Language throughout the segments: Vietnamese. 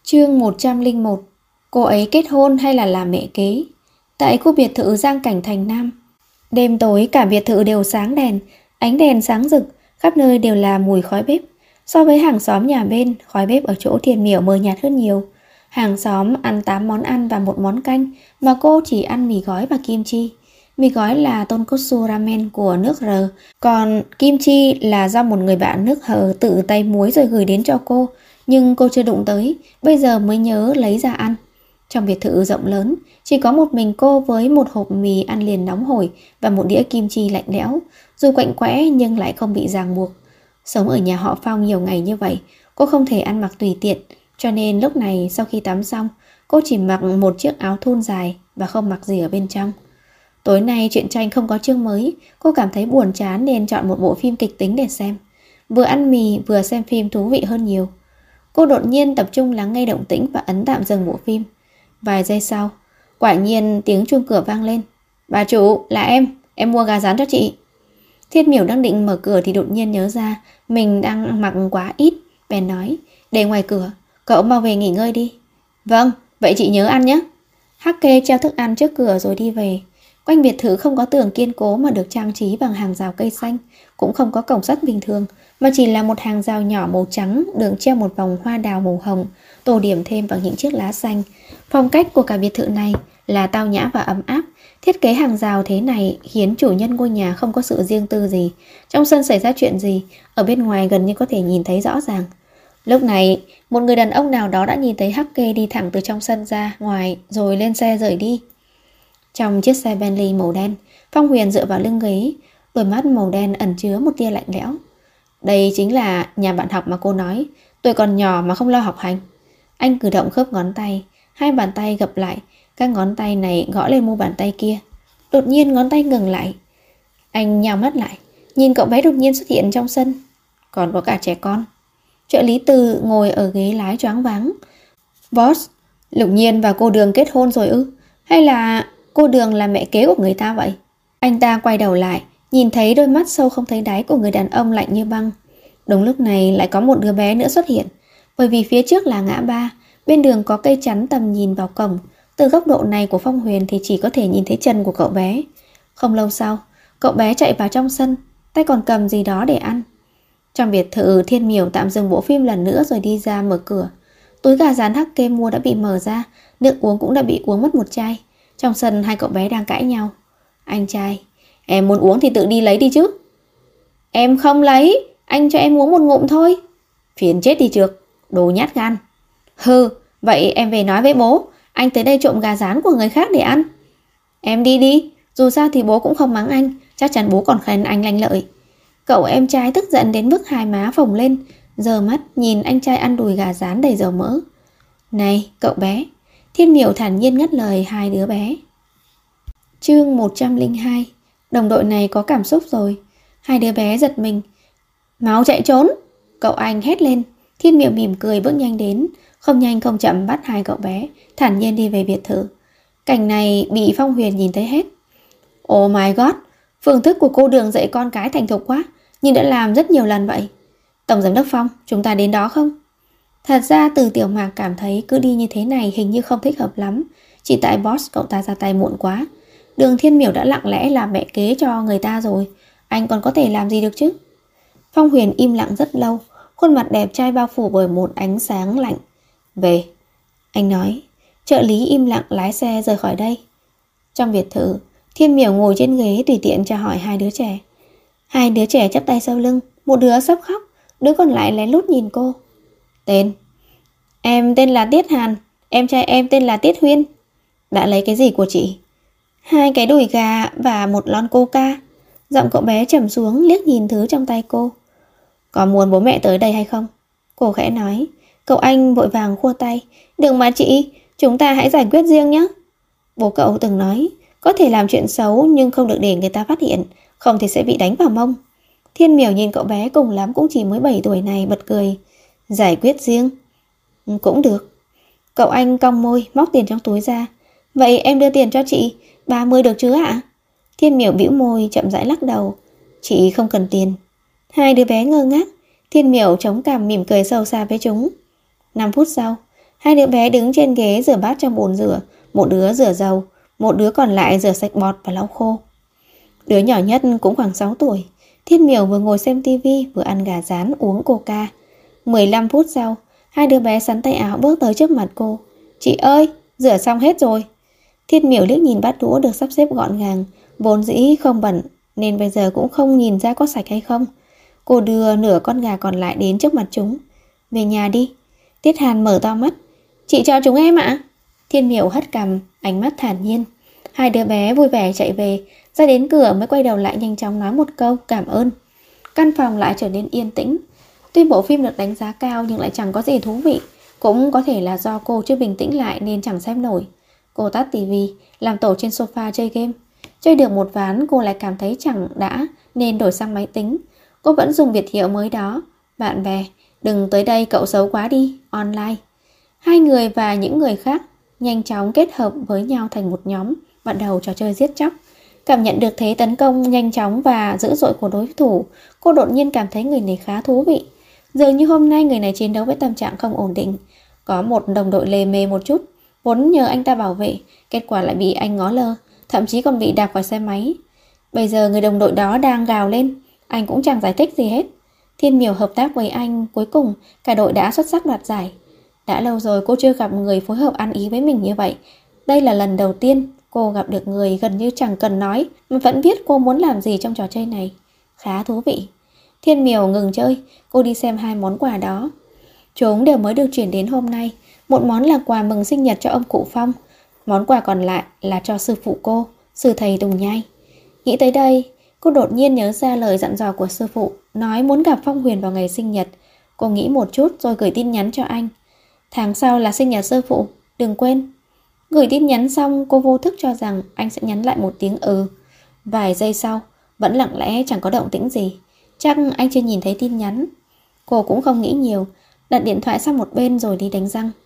Chương 101. Cô ấy kết hôn hay là làm mẹ kế? Tại khu biệt thự Giang Cảnh Thành Nam. Đêm tối cả biệt thự đều sáng đèn, ánh đèn sáng rực, khắp nơi đều là mùi khói bếp. So với hàng xóm nhà bên, khói bếp ở chỗ Thiên Miểu mờ nhạt hơn nhiều. Hàng xóm ăn 8 món ăn và một món canh, mà cô chỉ ăn mì gói và kim chi. Mì gói là tonkotsu ramen của nước R, còn kim chi là do một người bạn nước Hờ tự tay muối rồi gửi đến cho cô. Nhưng cô chưa đụng tới, bây giờ mới nhớ lấy ra ăn. Trong biệt thự rộng lớn, chỉ có một mình cô với một hộp mì ăn liền nóng hổi và một đĩa kim chi lạnh lẽo. Dù quạnh quẽ nhưng lại không bị ràng buộc. Sống ở nhà họ Phong nhiều ngày như vậy, cô không thể ăn mặc tùy tiện. Cho nên lúc này sau khi tắm xong, cô chỉ mặc một chiếc áo thun dài và không mặc gì ở bên trong. Tối nay truyện tranh không có chương mới, cô cảm thấy buồn chán nên chọn một bộ phim kịch tính để xem. Vừa ăn mì vừa xem phim thú vị hơn nhiều. Cô đột nhiên tập trung lắng nghe động tĩnh và ấn tạm dừng bộ phim. Vài giây sau, quả nhiên tiếng chuông cửa vang lên. Bà chủ, là em mua gà rán cho chị. Thiết Miểu đang định mở cửa thì đột nhiên nhớ ra mình đang mặc quá ít, bèn nói, để ngoài cửa, cậu mau về nghỉ ngơi đi. Vâng, vậy chị nhớ ăn nhé. Hắc Kê treo thức ăn trước cửa rồi đi về. Quanh biệt thự không có tường kiên cố mà được trang trí bằng hàng rào cây xanh, cũng không có cổng sắt bình thường, mà chỉ là một hàng rào nhỏ màu trắng đường treo một vòng hoa đào màu hồng, tô điểm thêm bằng những chiếc lá xanh. Phong cách của cả biệt thự này là tao nhã và ấm áp. Thiết kế hàng rào thế này khiến chủ nhân ngôi nhà không có sự riêng tư gì. Trong sân xảy ra chuyện gì, ở bên ngoài gần như có thể nhìn thấy rõ ràng. Lúc này, một người đàn ông nào đó đã nhìn thấy Hắc Kê đi thẳng từ trong sân ra ngoài rồi lên xe rời đi. Trong chiếc xe Bentley màu đen, Phong Huyền dựa vào lưng ghế, đôi mắt màu đen ẩn chứa một tia lạnh lẽo. Đây chính là nhà bạn học mà cô nói, tôi còn nhỏ mà không lo học hành. Anh cử động khớp ngón tay, hai bàn tay gập lại, các ngón tay này gõ lên mu bàn tay kia. Đột nhiên ngón tay ngừng lại. Anh nhào mắt lại, nhìn cậu bé đột nhiên xuất hiện trong sân. Còn có cả trẻ con. Trợ lý Từ ngồi ở ghế lái choáng váng. Boss, Lục Nhiên và cô Đường kết hôn rồi ư? Hay là cô Đường là mẹ kế của người ta vậy? Anh ta quay đầu lại, nhìn thấy đôi mắt sâu không thấy đáy của người đàn ông lạnh như băng. Đúng lúc này lại có một đứa bé nữa xuất hiện. Bởi vì phía trước là ngã ba, bên đường có cây chắn tầm nhìn vào cổng. Từ góc độ này của Phong Huyền thì chỉ có thể nhìn thấy chân của cậu bé. Không lâu sau, cậu bé chạy vào trong sân, tay còn cầm gì đó để ăn. Trong biệt thự, Thiên Miểu tạm dừng bộ phim lần nữa rồi đi ra mở cửa. Túi gà rán Hắc Kê mua đã bị mở ra, nước uống cũng đã bị uống mất một chai. Trong sân hai cậu bé đang cãi nhau. Anh trai, em muốn uống thì tự đi lấy đi chứ. Em không lấy, anh cho em uống một ngụm thôi. Phiền chết đi trượt, đồ nhát gan. Hừ, vậy em về nói với bố, anh tới đây trộm gà rán của người khác để ăn. Em đi đi, dù sao thì bố cũng không mắng anh, chắc chắn bố còn khen anh lanh lợi. Cậu em trai tức giận đến mức hai má phồng lên, giơ mắt nhìn anh trai ăn đùi gà rán đầy dầu mỡ. Này, cậu bé. Thiên Miểu thản nhiên ngắt lời hai đứa bé. Chương 102. Đồng đội này có cảm xúc rồi. Hai đứa bé giật mình. Máu chạy trốn, cậu anh hét lên. Thiên Miểu mỉm cười bước nhanh đến, không nhanh không chậm bắt hai cậu bé, thản nhiên đi về biệt thự. Cảnh này bị Phong Huyền nhìn thấy hết. Oh my god, phương thức của cô Đường dạy con cái thành thục quá, nhưng đã làm rất nhiều lần vậy. Tổng giám đốc Phong, chúng ta đến đó không? Thật ra Từ Tiểu Mạc cảm thấy cứ đi như thế này hình như không thích hợp lắm. Chỉ tại boss cậu ta ra tay muộn quá. Đường Thiên Miểu đã lặng lẽ làm mẹ kế cho người ta rồi, anh còn có thể làm gì được chứ? Phong Huyền im lặng rất lâu, khuôn mặt đẹp trai bao phủ bởi một ánh sáng lạnh. Về, anh nói. Trợ lý im lặng lái xe rời khỏi đây. Trong biệt thự, Thiên Miểu ngồi trên ghế tùy tiện chào hỏi hai đứa trẻ. Hai đứa trẻ chắp tay sau lưng, một đứa sắp khóc, đứa còn lại lén lút nhìn cô. Tên? Em tên là Tiết Hàn, em trai em tên là Tiết Huyên. Đã lấy cái gì của chị? Hai cái đùi gà và một lon coca. Giọng cậu bé trầm xuống liếc nhìn thứ trong tay cô. Có muốn bố mẹ tới đây hay không? Cô khẽ nói. Cậu anh vội vàng khua tay. Đừng mà chị, chúng ta hãy giải quyết riêng nhé. Bố cậu từng nói, có thể làm chuyện xấu nhưng không được để người ta phát hiện, không thì sẽ bị đánh vào mông. Thiên Miểu nhìn cậu bé cùng lắm cũng chỉ mới 7 tuổi này bật cười. Giải quyết riêng? Cũng được. Cậu anh cong môi móc tiền trong túi ra. Vậy em đưa tiền cho chị, 30 được chứ ạ? Thiên Miểu bĩu môi chậm rãi lắc đầu. Chị không cần tiền. Hai đứa bé ngơ ngác. Thiên Miểu chống cằm mỉm cười sâu xa với chúng. 5 phút sau, Hai đứa bé đứng trên ghế rửa bát trong bồn rửa, một đứa rửa dầu, một đứa còn lại rửa sạch bọt và lau khô. Đứa nhỏ nhất cũng khoảng 6 tuổi. Thiên Miểu vừa ngồi xem tivi vừa ăn gà rán uống coca. 15 phút sau, hai đứa bé sắn tay áo bước tới trước mặt cô. Chị ơi, rửa xong hết rồi. Thiên Miểu liếc nhìn bát đũa được sắp xếp gọn gàng, vốn dĩ không bẩn nên bây giờ cũng không nhìn ra có sạch hay không. Cô đưa nửa con gà còn lại đến trước mặt chúng. Về nhà đi. Tiết Hàn mở to mắt. Chị cho chúng em ạ. Thiên Miểu hất cằm, ánh mắt thản nhiên. Hai đứa bé vui vẻ chạy về, ra đến cửa mới quay đầu lại nhanh chóng nói một câu cảm ơn. Căn phòng lại trở nên yên tĩnh. Tuy bộ phim được đánh giá cao nhưng lại chẳng có gì thú vị. Cũng có thể là do cô chưa bình tĩnh lại nên chẳng xem nổi. Cô tắt tivi, làm tổ trên sofa chơi game. Chơi được một ván cô lại cảm thấy chẳng đã nên đổi sang máy tính. Cô vẫn dùng biệt hiệu mới đó. Bạn bè, đừng tới đây cậu xấu quá đi, online. Hai người và những người khác nhanh chóng kết hợp với nhau thành một nhóm, bắt đầu trò chơi giết chóc. Cảm nhận được thế tấn công nhanh chóng và dữ dội của đối thủ, cô đột nhiên cảm thấy người này khá thú vị. Dường như hôm nay người này chiến đấu với tâm trạng không ổn định. Có một đồng đội lề mề một chút, vốn nhờ anh ta bảo vệ, kết quả lại bị anh ngó lơ, thậm chí còn bị đạp vào xe máy. Bây giờ người đồng đội đó đang gào lên, anh cũng chẳng giải thích gì hết. Thiên Miểu hợp tác với anh, cuối cùng cả đội đã xuất sắc đoạt giải. Đã lâu rồi cô chưa gặp người phối hợp ăn ý với mình như vậy. Đây là lần đầu tiên cô gặp được người gần như chẳng cần nói mà vẫn biết cô muốn làm gì trong trò chơi này. Khá thú vị. Thiên Miểu ngừng chơi, cô đi xem hai món quà đó. Chúng đều mới được chuyển đến hôm nay. Một món là quà mừng sinh nhật cho ông cụ Phong. Món quà còn lại là cho sư phụ cô, sư thầy Tùng Nhai. Nghĩ tới đây, cô đột nhiên nhớ ra lời dặn dò của sư phụ, nói muốn gặp Phong Huyền vào ngày sinh nhật. Cô nghĩ một chút rồi gửi tin nhắn cho anh. Tháng sau là sinh nhật sư phụ, đừng quên. Gửi tin nhắn xong, cô vô thức cho rằng anh sẽ nhắn lại một tiếng ừ. Vài giây sau, vẫn lặng lẽ chẳng có động tĩnh gì. Chắc anh chưa nhìn thấy tin nhắn. Cô cũng không nghĩ nhiều, đặt điện thoại sang một bên rồi đi đánh răng.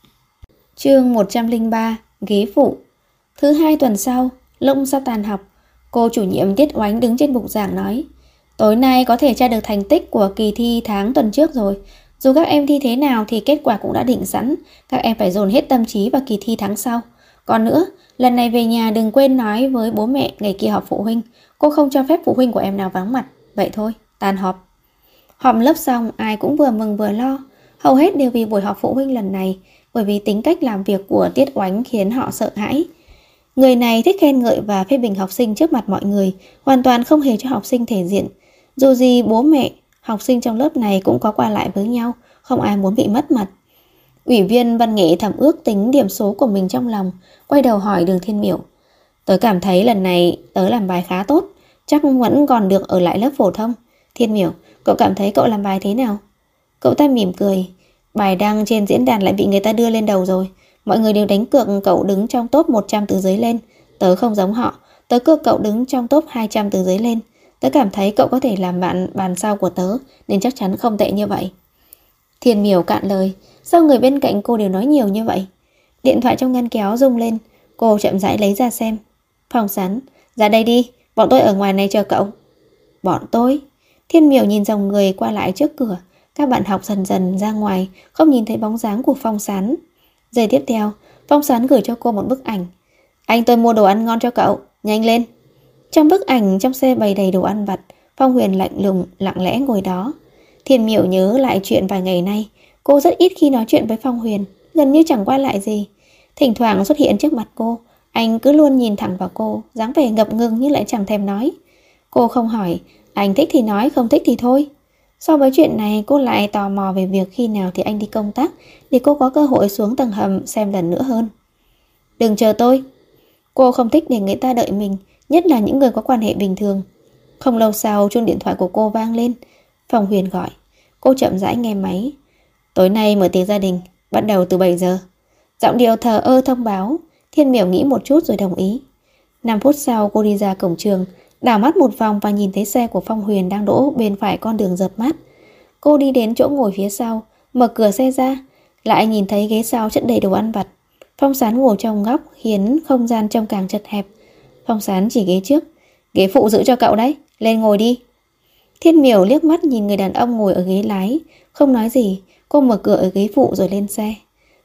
Chương 103, ghế phụ. Thứ hai tuần sau, lúc sau tàn học, cô chủ nhiệm Tiết Oánh đứng trên bục giảng nói: tối nay có thể tra được thành tích của kỳ thi tháng tuần trước rồi. Dù các em thi thế nào thì kết quả cũng đã định sẵn. Các em phải dồn hết tâm trí vào kỳ thi tháng sau. Còn nữa, lần này về nhà đừng quên nói với bố mẹ ngày kia họp phụ huynh. Cô không cho phép phụ huynh của em nào vắng mặt. Vậy thôi, tan họp. Họp lớp xong, ai cũng vừa mừng vừa lo. Hầu hết đều vì buổi họp phụ huynh lần này, bởi vì tính cách làm việc của Tiết Oánh khiến họ sợ hãi. Người này thích khen ngợi và phê bình học sinh trước mặt mọi người, hoàn toàn không hề cho học sinh thể diện. Dù gì bố mẹ, học sinh trong lớp này cũng có qua lại với nhau, không ai muốn bị mất mặt. Ủy viên văn nghệ thầm ước tính điểm số của mình trong lòng, quay đầu hỏi Đường Thiên Miểu: tớ cảm thấy lần này tớ làm bài khá tốt, chắc vẫn còn được ở lại lớp phổ thông. Thiên Miểu, cậu cảm thấy cậu làm bài thế nào? Cậu ta mỉm cười: bài đăng trên diễn đàn lại bị người ta đưa lên đầu rồi. Mọi người đều đánh cược cậu đứng trong top 100 từ dưới lên. Tớ không giống họ, tớ cược cậu đứng trong top 200 từ dưới lên. Tớ cảm thấy cậu có thể làm bạn bàn sau của tớ, nên chắc chắn không tệ như vậy. Thiên Miểu cạn lời. Sao người bên cạnh cô đều nói nhiều như vậy? Điện thoại trong ngăn kéo rung lên. Cô chậm rãi lấy ra xem. Phong Sán, ra đây đi, bọn tôi ở ngoài này chờ cậu. Bọn tôi? Thiên Miểu nhìn dòng người qua lại trước cửa. Các bạn học dần dần ra ngoài, không nhìn thấy bóng dáng của Phong Sán. Giây tiếp theo, Phong Sán gửi cho cô một bức ảnh. Anh tôi mua đồ ăn ngon cho cậu, nhanh lên. Trong bức ảnh, trong xe bày đầy đồ ăn vặt, Phong Huyền lạnh lùng, lặng lẽ ngồi đó. Thiên Miểu nhớ lại chuyện vài ngày nay. Cô rất ít khi nói chuyện với Phong Huyền, gần như chẳng qua lại gì. Thỉnh thoảng xuất hiện trước mặt cô, anh cứ luôn nhìn thẳng vào cô, dáng vẻ ngập ngừng nhưng lại chẳng thèm nói. Cô không hỏi, anh thích thì nói, không thích thì thôi. So với chuyện này, cô lại tò mò về việc khi nào thì anh đi công tác, để cô có cơ hội xuống tầng hầm xem lần nữa hơn. Đừng chờ tôi. Cô không thích để người ta đợi mình, nhất là những người có quan hệ bình thường. Không lâu sau, chuông điện thoại của cô vang lên. Phong Huyền gọi. Cô chậm rãi nghe máy. Tối nay mở tiệc gia đình, bắt đầu từ 7 giờ. Giọng điệu thờ ơ thông báo. Thiên Miểu nghĩ một chút rồi đồng ý. 5 phút sau cô đi ra cổng trường, đảo mắt một vòng và nhìn thấy xe của Phong Huyền đang đỗ bên phải con đường dợp mát. Cô đi đến chỗ ngồi phía sau, mở cửa xe ra, lại nhìn thấy ghế sau chất đầy đồ ăn vặt. Phong Sán ngồi trong góc khiến không gian trông càng chật hẹp. Phong Sán chỉ ghế trước. Ghế phụ giữ cho cậu đấy, lên ngồi đi. Thiên Miểu liếc mắt nhìn người đàn ông ngồi ở ghế lái, không nói gì. Cô mở cửa ở ghế phụ rồi lên xe.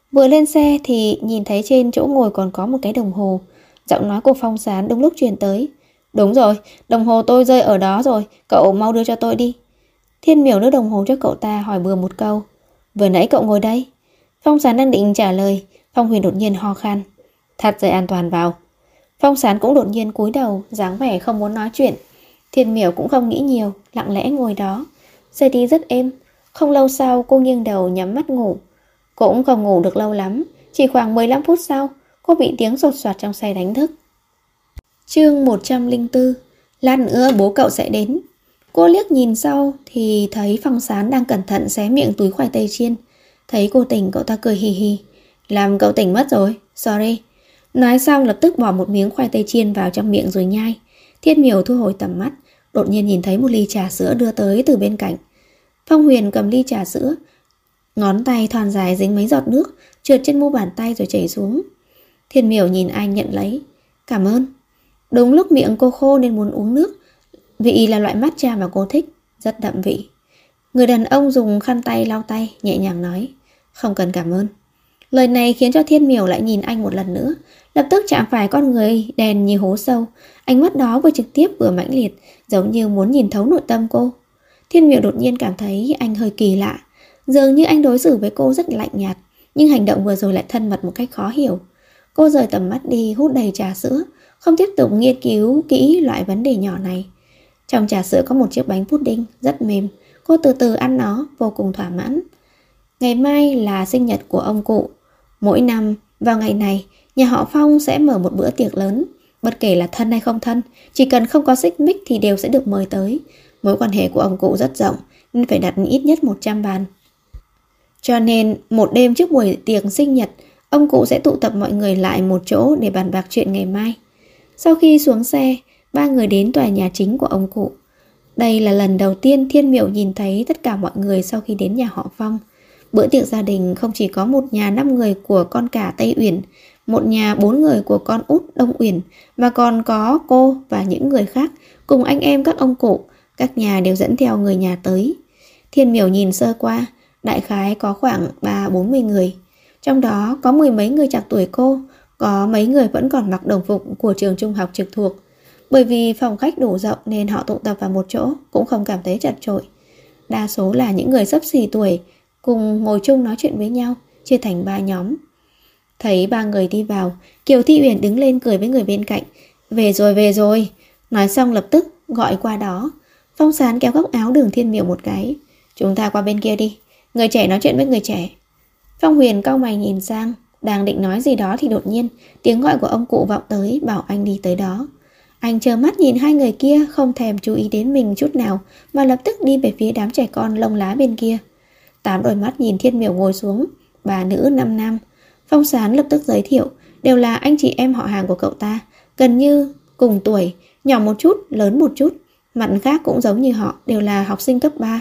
Vừa lên xe thì nhìn thấy trên chỗ ngồi còn có một cái đồng hồ. Giọng nói của Phong Sán đúng lúc truyền tới. Đúng rồi, đồng hồ tôi rơi ở đó rồi, cậu mau đưa cho tôi đi. Thiên Miểu đưa đồng hồ cho cậu ta, hỏi bừa một câu. Vừa nãy cậu ngồi đây. Phong Sán đang định trả lời, Phong Huyền đột nhiên ho khan. Thắt dây an toàn vào. Phong Sán cũng đột nhiên cúi đầu, dáng vẻ không muốn nói chuyện. Thiên Miểu cũng không nghĩ nhiều, lặng lẽ ngồi đó. Dây đi rất êm. Không lâu sau cô nghiêng đầu nhắm mắt ngủ. Cũng không ngủ được lâu lắm, chỉ khoảng 15 phút sau, cô bị tiếng sột soạt trong xe đánh thức. Chương 104. Lát nữa bố cậu sẽ đến. Cô liếc nhìn sau thì thấy Phong Sán đang cẩn thận xé miệng túi khoai tây chiên. Thấy cô tỉnh, cậu ta cười hì hì. Làm cậu tỉnh mất rồi, sorry. Nói xong lập tức bỏ một miếng khoai tây chiên vào trong miệng rồi nhai. Thiên Miểu thu hồi tầm mắt, đột nhiên nhìn thấy một ly trà sữa đưa tới từ bên cạnh. Phong Huyền cầm ly trà sữa, ngón tay thon dài dính mấy giọt nước, trượt trên mu bàn tay rồi chảy xuống. Thiên Miểu nhìn anh nhận lấy. Cảm ơn. Đúng lúc miệng cô khô nên muốn uống nước. Vị là loại matcha mà cô thích, rất đậm vị. Người đàn ông dùng khăn tay lau tay, nhẹ nhàng nói. Không cần cảm ơn. Lời này khiến cho Thiên Miểu lại nhìn anh một lần nữa. Lập tức chạm phải con người đèn như hố sâu. Ánh mắt đó vừa trực tiếp vừa mãnh liệt, giống như muốn nhìn thấu nội tâm cô. Thiên Miểu đột nhiên cảm thấy anh hơi kỳ lạ. Dường như anh đối xử với cô rất lạnh nhạt, nhưng hành động vừa rồi lại thân mật một cách khó hiểu. Cô rời tầm mắt đi, hút đầy trà sữa, không tiếp tục nghiên cứu kỹ loại vấn đề nhỏ này. Trong trà sữa có một chiếc bánh pudding rất mềm. Cô từ từ ăn nó, vô cùng thỏa mãn. Ngày mai là sinh nhật của ông cụ. Mỗi năm vào ngày này, nhà họ Phong sẽ mở một bữa tiệc lớn. Bất kể là thân hay không thân, chỉ cần không có xích mích thì đều sẽ được mời tới. Mối quan hệ của ông cụ rất rộng nên phải đặt ít nhất 100 bàn. Cho nên một đêm trước buổi tiệc sinh nhật, ông cụ sẽ tụ tập mọi người lại một chỗ để bàn bạc chuyện ngày mai. Sau khi xuống xe, ba người đến tòa nhà chính của ông cụ. Đây là lần đầu tiên Thiên Miểu nhìn thấy tất cả mọi người sau khi đến nhà họ Phong. Bữa tiệc gia đình không chỉ có một nhà 5 người của con cả Tây Uyển, một nhà 4 người của con út Đông Uyển, mà còn có cô và những người khác cùng anh em các ông cụ. Các nhà đều dẫn theo người nhà tới. Thiên Miểu nhìn sơ qua, đại khái có khoảng 30-40 người. Trong đó có 10 mấy người trạc tuổi cô, có mấy người vẫn còn mặc đồng phục của trường trung học trực thuộc. Bởi vì phòng khách đủ rộng nên họ tụ tập vào một chỗ cũng không cảm thấy chật chội. Đa số là những người xấp xì tuổi, cùng ngồi chung nói chuyện với nhau, chia thành 3 nhóm. Thấy 3 người đi vào, Kiều Thi Uyển đứng lên cười với người bên cạnh. Về rồi. Nói xong lập tức gọi qua đó. Phong Sán kéo góc áo Đường Thiên Miểu một cái. Chúng ta qua bên kia đi. Người trẻ nói chuyện với người trẻ. Phong Huyền cau mày nhìn sang, đang định nói gì đó thì đột nhiên tiếng gọi của ông cụ vọng tới, bảo anh đi tới đó. Anh trơ mắt nhìn hai người kia, không thèm chú ý đến mình chút nào, mà lập tức đi về phía đám trẻ con lông lá bên kia. 8 đôi mắt nhìn Thiên Miểu ngồi xuống, 3 nữ 5 nam. Phong Sán lập tức giới thiệu, đều là anh chị em họ hàng của cậu ta, gần như cùng tuổi, nhỏ một chút, lớn một chút. Mặt khác cũng giống như họ, đều là học sinh cấp 3.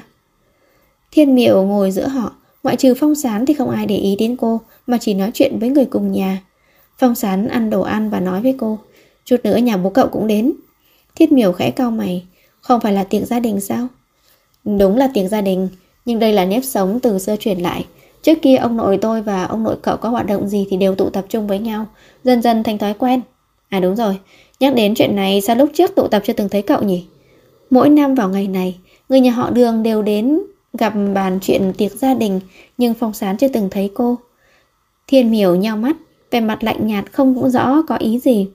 Thiên Miểu ngồi giữa họ, ngoại trừ Phong Sán thì không ai để ý đến cô, mà chỉ nói chuyện với người cùng nhà. Phong Sán ăn đồ ăn và nói với cô, chút nữa nhà bố cậu cũng đến. Thiên Miểu khẽ cau mày, không phải là tiệc gia đình sao? Đúng là tiệc gia đình, nhưng đây là nếp sống từ xưa truyền lại. Trước kia ông nội tôi và ông nội cậu có hoạt động gì thì đều tụ tập chung với nhau, dần dần thành thói quen. À đúng rồi, nhắc đến chuyện này, sao lúc trước tụ tập chưa từng thấy cậu nhỉ? Mỗi năm vào ngày này, người nhà họ Đường đều đến gặp bàn chuyện tiệc gia đình, nhưng Phong Sán chưa từng thấy cô. Thiên Miểu nheo mắt, vẻ mặt lạnh nhạt không cũng rõ có ý gì.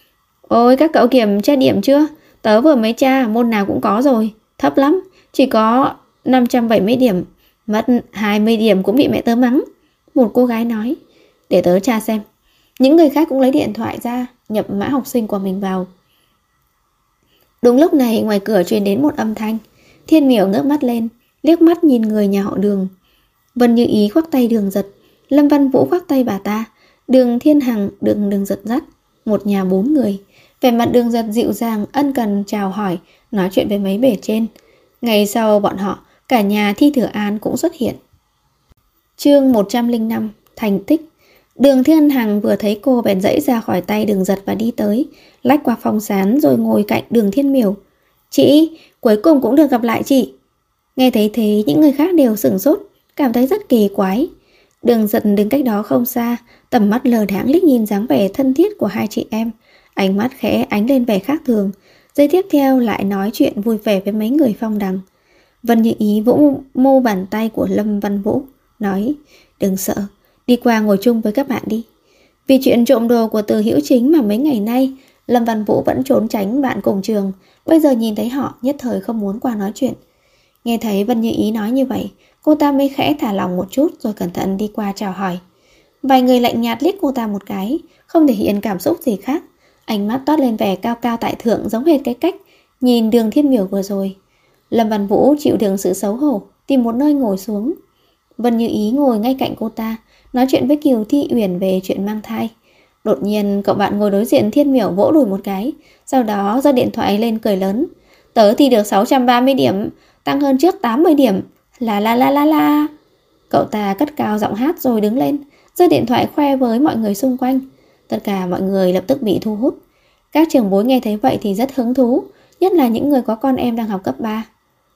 Ôi các cậu kiểm tra điểm chưa? Tớ vừa mới tra, môn nào cũng có rồi. Thấp lắm, chỉ có 570 điểm. Mất 20 điểm cũng bị mẹ tớ mắng. Một cô gái nói. Để tớ tra xem. Những người khác cũng lấy điện thoại ra, nhập mã học sinh của mình vào. Đúng lúc này ngoài cửa truyền đến một âm thanh. Thiên Miểu ngước mắt lên, liếc mắt nhìn người nhà họ Đường. Vân Như Ý khoác tay Đường Giật, Lâm Văn Vũ khoác tay bà ta, Đường Thiên Hằng Đường Giật dắt. Một nhà 4 người. Vẻ mặt Đường Giật dịu dàng, ân cần chào hỏi, nói chuyện với mấy bề trên. Ngày sau bọn họ, cả nhà Thi Thừa An cũng xuất hiện. Chương 105. Thành tích. Đường Thiên Hằng vừa thấy cô bèn dãy ra khỏi tay Đường Giật và đi tới, lách qua Phong Sán rồi ngồi cạnh Đường Thiên Miểu. Chị, cuối cùng cũng được gặp lại chị. Nghe thấy thế, những người khác đều sửng sốt, cảm thấy rất kỳ quái. Đường Giật đứng cách đó không xa, tầm mắt lờ đãng liếc nhìn dáng vẻ thân thiết của hai chị em, ánh mắt khẽ ánh lên vẻ khác thường. Giây tiếp theo lại nói chuyện vui vẻ với mấy người Phong Đằng. Vân Như Ý vỗ mu bàn tay của Lâm Văn Vũ, nói: đừng sợ, đi qua ngồi chung với các bạn đi. Vì chuyện trộm đồ của Từ Hữu Chính mà mấy ngày nay Lâm Văn Vũ vẫn trốn tránh bạn cùng trường, bây giờ nhìn thấy họ nhất thời không muốn qua nói chuyện. Nghe thấy Vân Như Ý nói như vậy, cô ta mới khẽ thả lòng một chút rồi cẩn thận đi qua chào hỏi. Vài người lạnh nhạt liếc cô ta một cái, không thể hiện cảm xúc gì khác. Ánh mắt toát lên vẻ cao cao tại thượng, giống hệt cái cách nhìn Đường Thiên Miểu vừa rồi. Lâm Văn Vũ chịu đựng sự xấu hổ, tìm một nơi ngồi xuống. Vân Như Ý ngồi ngay cạnh cô ta, nói chuyện với Kiều Thi Uyển về chuyện mang thai. Đột nhiên cậu bạn ngồi đối diện Thiên Miểu vỗ đùi một cái, sau đó giơ điện thoại lên cười lớn: tớ thì được 630 điểm, tăng hơn trước 80 điểm. La la la la la. Cậu ta cất cao giọng hát rồi đứng lên, giơ điện thoại khoe với mọi người xung quanh. Tất cả mọi người lập tức bị thu hút. Các trưởng bối nghe thấy vậy thì rất hứng thú, nhất là những người có con em đang học cấp 3.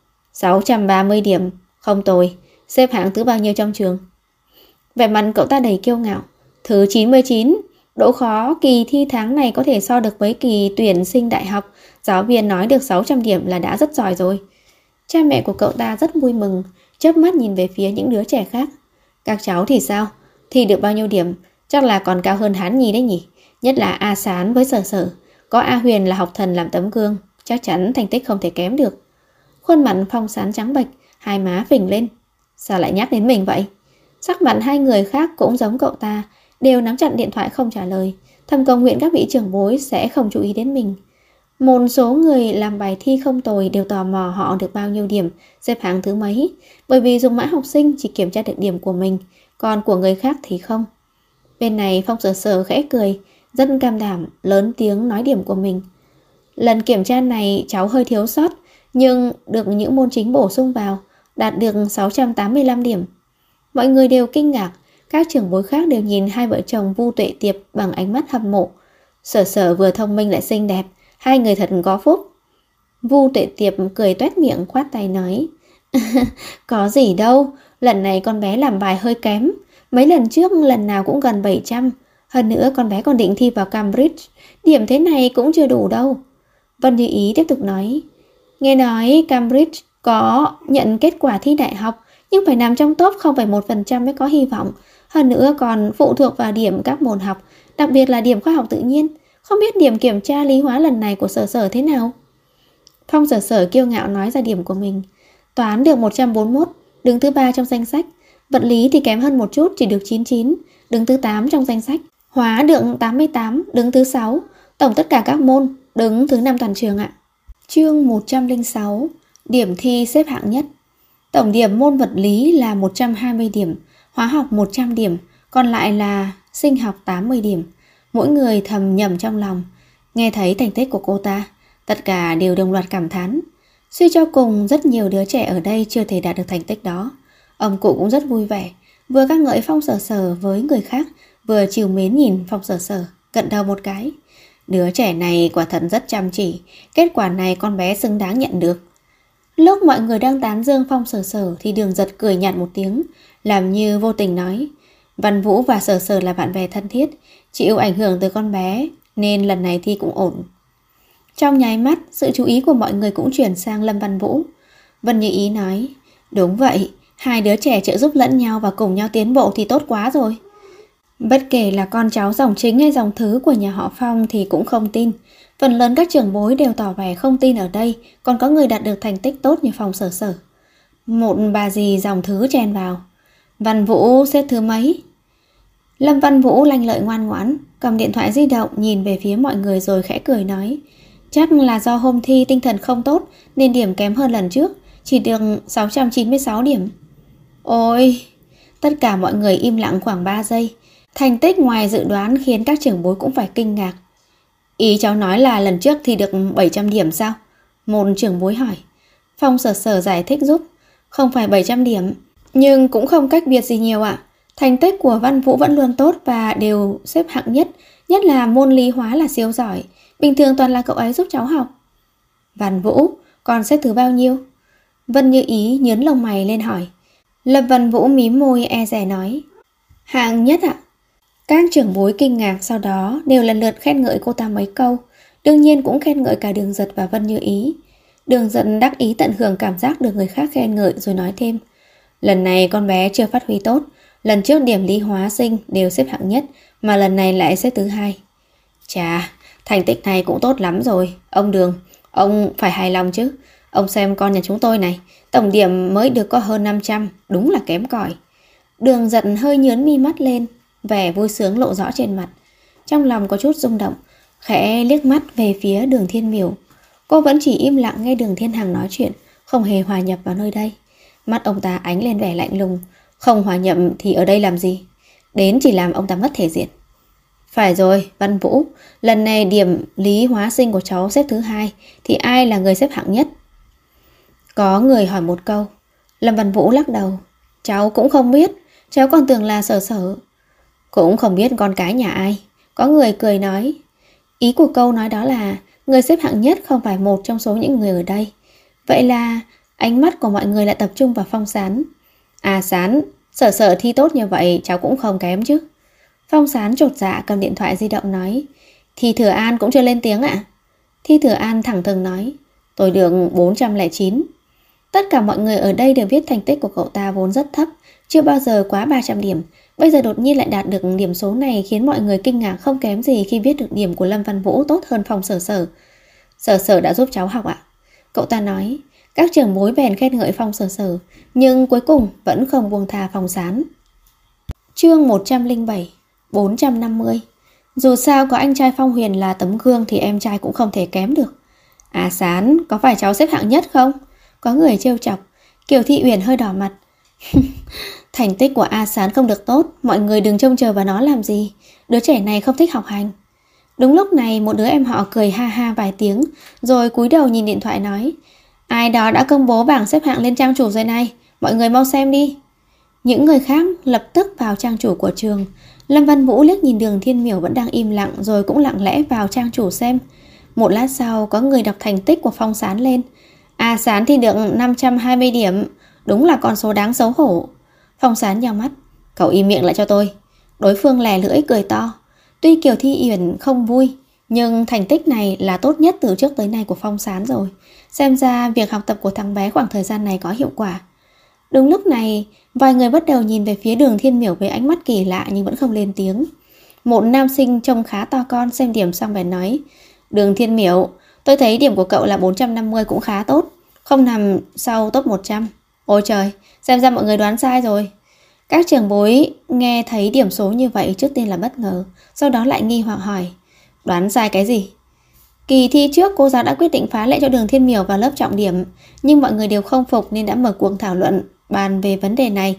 630 điểm, không tồi. Xếp hạng thứ bao nhiêu trong trường? Vẻ mặt cậu ta đầy kiêu ngạo. Thứ 99. Độ khó kỳ thi tháng này có thể so được với kỳ tuyển sinh đại học. Giáo viên nói được 600 điểm là đã rất giỏi rồi. Cha mẹ của cậu ta rất vui mừng, chớp mắt nhìn về phía những đứa trẻ khác. Các cháu thì sao? Thi được bao nhiêu điểm? Chắc là còn cao hơn Hán Nhi đấy nhỉ? Nhất là A Sán với Sở Sở. Có A Huyền là học thần làm tấm gương, chắc chắn thành tích không thể kém được. Khuôn mặt Phong Sán trắng bệch, hai má phình lên. Sao lại nhắc đến mình vậy? Sắc mặt hai người khác cũng giống cậu ta, đều nắm chặt điện thoại không trả lời, thầm cầu nguyện các vị trưởng bối sẽ không chú ý đến mình. Một số người làm bài thi không tồi đều tò mò họ được bao nhiêu điểm, xếp hạng thứ mấy, bởi vì dùng mã học sinh chỉ kiểm tra được điểm của mình, còn của người khác thì không. Bên này Phong Sở Sở khẽ cười, rất cam đảm, lớn tiếng nói điểm của mình. Lần kiểm tra này cháu hơi thiếu sót, nhưng được những môn chính bổ sung vào, đạt được 685 điểm. Mọi người đều kinh ngạc, các trưởng bối khác đều nhìn hai vợ chồng Vu Tuệ Tiệp bằng ánh mắt hâm mộ. Sở Sở vừa thông minh lại xinh đẹp, hai người thật có phúc. Vu Tuệ Tiệp cười toét miệng khoát tay nói: có gì đâu, lần này con bé làm bài hơi kém. Mấy lần trước lần nào cũng gần 700. Hơn nữa con bé còn định thi vào Cambridge, điểm thế này cũng chưa đủ đâu. Vân Như Ý tiếp tục nói: nghe nói Cambridge có nhận kết quả thi đại học, nhưng phải nằm trong top 0,1% mới có hy vọng. Hơn nữa còn phụ thuộc vào điểm các môn học, đặc biệt là điểm khoa học tự nhiên. Không biết điểm kiểm tra lý hóa lần này của Sở Sở thế nào? Phong Sở Sở kiêu ngạo nói ra điểm của mình. Toán được 141, đứng thứ 3 trong danh sách. Vật lý thì kém hơn một chút, chỉ được 99, đứng thứ 8 trong danh sách. Hóa được 88, đứng thứ 6. Tổng tất cả các môn, đứng thứ 5 toàn trường ạ. Chương 106, điểm thi xếp hạng nhất. Tổng điểm môn vật lý là 120 điểm, hóa học 100 điểm, còn lại là sinh học 80 điểm. Mỗi người thầm nhầm trong lòng. Nghe thấy thành tích của cô ta, tất cả đều đồng loạt cảm thán. Suy cho cùng, rất nhiều đứa trẻ ở đây chưa thể đạt được thành tích đó. Ông cụ cũng rất vui vẻ, vừa ca ngợi Phong Sở Sở với người khác, vừa trìu mến nhìn Phong Sở Sở, gật đầu một cái. Đứa trẻ này quả thật rất chăm chỉ, kết quả này con bé xứng đáng nhận được. Lúc mọi người đang tán dương Phong Sở Sở thì Đường Giật cười nhạt một tiếng, làm như vô tình nói: Văn Vũ và Sở Sở là bạn bè thân thiết, chịu ảnh hưởng từ con bé nên lần này thi cũng ổn. Trong nháy mắt, sự chú ý của mọi người cũng chuyển sang Lâm Văn Vũ. Vân Như Ý nói: đúng vậy, hai đứa trẻ trợ giúp lẫn nhau và cùng nhau tiến bộ thì tốt quá rồi. Bất kể là con cháu dòng chính hay dòng thứ của nhà họ Phong thì cũng không tin. Phần lớn các trưởng bối đều tỏ vẻ không tin ở đây còn có người đạt được thành tích tốt như Phong Sở Sở. Một bà dì dòng thứ chen vào: Văn Vũ xếp thứ mấy? Lâm Văn Vũ lanh lợi ngoan ngoãn, cầm điện thoại di động nhìn về phía mọi người rồi khẽ cười nói: chắc là do hôm thi tinh thần không tốt nên điểm kém hơn lần trước, chỉ được 696 điểm. Ôi! Tất cả mọi người im lặng khoảng 3 giây. Thành tích ngoài dự đoán khiến các trưởng bối cũng phải kinh ngạc. Ý cháu nói là lần trước thì được 700 điểm sao? Một trưởng bối hỏi. Phong Sở Sở giải thích giúp: không phải 700 điểm, nhưng cũng không cách biệt gì nhiều ạ. Thành tích của Văn Vũ vẫn luôn tốt và đều xếp hạng nhất, nhất là môn lý hóa là siêu giỏi. Bình thường toàn là cậu ấy giúp cháu học. Văn Vũ, con xếp thứ bao nhiêu? Vân Như Ý nhớn lông mày lên hỏi. Lâm Văn Vũ mím môi e dè nói: Hạng nhất ạ. Các trưởng bối kinh ngạc, sau đó đều lần lượt khen ngợi cô ta mấy câu. Đương nhiên cũng khen ngợi cả Đường Giật và Vân Như Ý. Đường Giật đắc ý tận hưởng cảm giác được người khác khen ngợi rồi nói thêm: lần này con bé chưa phát huy tốt. Lần trước điểm lý hóa sinh đều xếp hạng nhất, mà lần này lại xếp thứ hai. Chà, thành tích này cũng tốt lắm rồi. Ông Đường, ông phải hài lòng chứ. Ông xem con nhà chúng tôi này, tổng điểm mới được có hơn 500, đúng là kém cỏi. Đường Giật hơi nhướng mi mắt lên, vẻ vui sướng lộ rõ trên mặt. Trong lòng có chút rung động, khẽ liếc mắt về phía Đường Thiên Miểu. Cô vẫn chỉ im lặng nghe Đường Thiên Hằng nói chuyện, không hề hòa nhập vào nơi đây. Mắt ông ta ánh lên vẻ lạnh lùng. Không hòa nhập thì ở đây làm gì? Đến chỉ làm ông ta mất thể diện. Phải rồi, Văn Vũ, lần này điểm lý hóa sinh của cháu xếp thứ hai, thì ai là người xếp hạng nhất? Có người hỏi một câu. Lâm Văn Vũ lắc đầu. Cháu cũng không biết, cháu còn tưởng là Sở Sở. Cũng không biết con cái nhà ai. Có người cười nói. Ý của câu nói đó là người xếp hạng nhất không phải một trong số những người ở đây. Vậy là ánh mắt của mọi người lại tập trung vào Phong Sán. À Sán, Sở Sở thi tốt như vậy cháu cũng không kém chứ. Phong Sán chột dạ cầm điện thoại di động nói. Thi Thừa An cũng chưa lên tiếng ạ? Thi Thừa An thẳng thừng nói. Tôi được 409. Tất cả mọi người ở đây đều biết thành tích của cậu ta vốn rất thấp, chưa bao giờ quá 300 điểm. Bây giờ đột nhiên lại đạt được điểm số này khiến mọi người kinh ngạc không kém gì khi biết được điểm của Lâm Văn Vũ tốt hơn Phong Sở Sở. Sở Sở đã giúp cháu học ạ. Cậu ta nói. Các trưởng bối bèn khen ngợi Phong Sở Sở, nhưng cuối cùng vẫn không buông tha Phong Sán. Chương 107, 450. Dù sao có anh trai Phong Huyền là tấm gương thì em trai cũng không thể kém được. À Sán, có phải cháu xếp hạng nhất không? Có người trêu chọc. Kiều Thị Uyển hơi đỏ mặt. Thành tích của A Sán không được tốt, mọi người đừng trông chờ vào nó làm gì. Đứa trẻ này không thích học hành. Đúng lúc này một đứa em họ cười ha ha vài tiếng, rồi cúi đầu nhìn điện thoại nói. Ai đó đã công bố bảng xếp hạng lên trang chủ rồi này, mọi người mau xem đi. Những người khác lập tức vào trang chủ của trường. Lâm Văn Vũ liếc nhìn Đường Thiên Miểu vẫn đang im lặng, rồi cũng lặng lẽ vào trang chủ xem. Một lát sau có người đọc thành tích của Phong Sán lên. A Sán thì được 520 điểm, đúng là con số đáng xấu hổ. Phong Sán nhào mắt. Cậu im miệng lại cho tôi. Đối phương lè lưỡi cười to. Tuy Kiều Thi Uyển không vui, nhưng thành tích này là tốt nhất từ trước tới nay của Phong Sán rồi. Xem ra việc học tập của thằng bé khoảng thời gian này có hiệu quả. Đúng lúc này, vài người bắt đầu nhìn về phía Đường Thiên Miểu với ánh mắt kỳ lạ nhưng vẫn không lên tiếng. Một nam sinh trông khá to con xem điểm xong bèn nói. Đường Thiên Miểu, tôi thấy điểm của cậu là 450 cũng khá tốt, không nằm sau top 100. Ôi trời, xem ra mọi người đoán sai rồi. Các trưởng bối nghe thấy điểm số như vậy trước tiên là bất ngờ, sau đó lại nghi hoặc hỏi. Đoán sai cái gì? Kỳ thi trước cô giáo đã quyết định phá lệ cho Đường Thiên Miểu vào lớp trọng điểm, nhưng mọi người đều không phục nên đã mở cuộc thảo luận bàn về vấn đề này.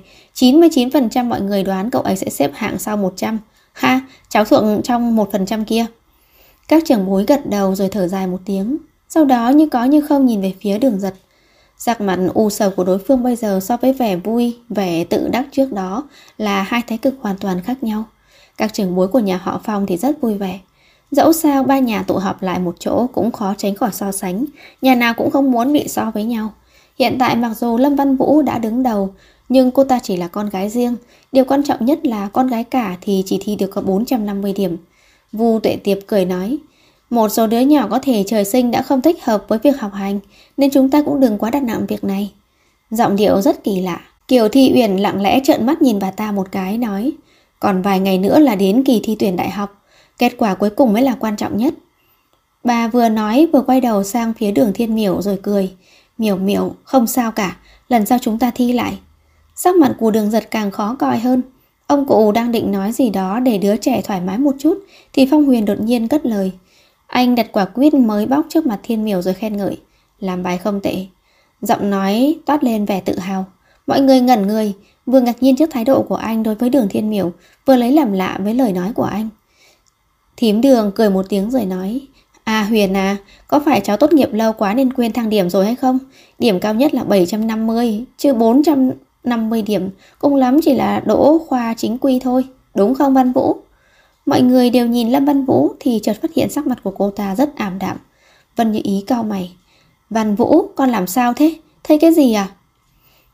99% mọi người đoán cậu ấy sẽ xếp hạng sau 100. Ha, cháu thuộc trong 1% kia. Các trưởng bối gật đầu rồi thở dài một tiếng, sau đó như có như không nhìn về phía Đường Giật. Sắc mặt u sầu của đối phương bây giờ so với vẻ vui, vẻ tự đắc trước đó là hai thái cực hoàn toàn khác nhau. Các trưởng bối của nhà họ Phong thì rất vui vẻ. Dẫu sao ba nhà tụ họp lại một chỗ cũng khó tránh khỏi so sánh, nhà nào cũng không muốn bị so với nhau. Hiện tại mặc dù Lâm Văn Vũ đã đứng đầu, nhưng cô ta chỉ là con gái riêng. Điều quan trọng nhất là con gái cả thì chỉ thi được có 450 điểm. Vu Tuệ Tiệp cười nói. Một số đứa nhỏ có thể trời sinh đã không thích hợp với việc học hành, nên chúng ta cũng đừng quá đặt nặng việc này. Giọng điệu rất kỳ lạ. Kiều Thi Uyển lặng lẽ trợn mắt nhìn bà ta một cái nói. Còn vài ngày nữa là đến kỳ thi tuyển đại học, kết quả cuối cùng mới là quan trọng nhất. Bà vừa nói vừa quay đầu sang phía Đường Thiên Miểu rồi cười. Miểu Miểu, không sao cả, lần sau chúng ta thi lại. Sắc mặt của Đường Giật càng khó coi hơn. Ông cụ đang định nói gì đó để đứa trẻ thoải mái một chút thì Phong Huyền đột nhiên cất lời. Anh đặt quả quýt mới bóc trước mặt Thiên Miểu rồi khen ngợi. Làm bài không tệ. Giọng nói toát lên vẻ tự hào. Mọi người ngẩn người, vừa ngạc nhiên trước thái độ của anh đối với Đường Thiên Miểu, vừa lấy làm lạ với lời nói của anh. Thím Đường cười một tiếng rồi nói. À Huyền à, có phải cháu tốt nghiệp lâu quá nên quên thang điểm rồi hay không? Điểm cao nhất là 750, chứ 450 điểm, cùng lắm chỉ là đỗ khoa chính quy thôi. Đúng không Văn Vũ? Mọi người đều nhìn Lâm Văn Vũ thì chợt phát hiện sắc mặt của cô ta rất ảm đạm. Vân Như Ý cau mày. Văn Vũ, con làm sao thế? Thấy cái gì à?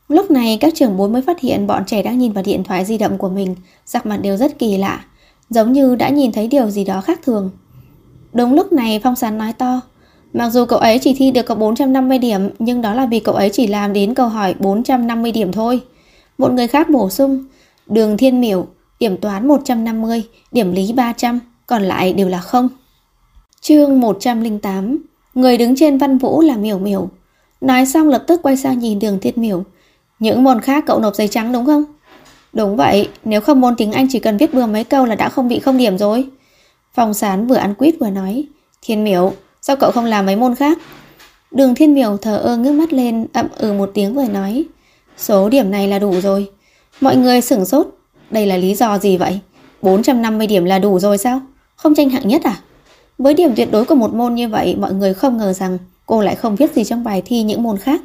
Lúc này các trưởng bối mới phát hiện bọn trẻ đang nhìn vào điện thoại di động của mình, sắc mặt đều rất kỳ lạ, giống như đã nhìn thấy điều gì đó khác thường. Đúng lúc này Phong Sán nói to, mặc dù cậu ấy chỉ thi được có 450 điểm, nhưng đó là vì cậu ấy chỉ làm đến câu hỏi 450 điểm thôi. Một người khác bổ sung, Đường Thiên Miểu, điểm toán 150, điểm lý 300, còn lại đều là không. Chương 108, người đứng trên Văn Vũ là Miểu Miểu. Nói xong lập tức quay sang nhìn Đường Thiên Miểu. Những môn khác cậu nộp giấy trắng đúng không? Đúng vậy, nếu không môn tiếng Anh chỉ cần viết bừa mấy câu là đã không bị không điểm rồi. Phong Sán vừa ăn quýt vừa nói, Thiên Miểu, sao cậu không làm mấy môn khác? Đường Thiên Miểu thờ ơ ngước mắt lên, ậm ừ một tiếng rồi nói, số điểm này là đủ rồi. Mọi người sửng sốt, đây là lý do gì vậy? 450 điểm là đủ rồi sao? Không tranh hạng nhất à? Với điểm tuyệt đối của một môn như vậy, mọi người không ngờ rằng cô lại không viết gì trong bài thi những môn khác.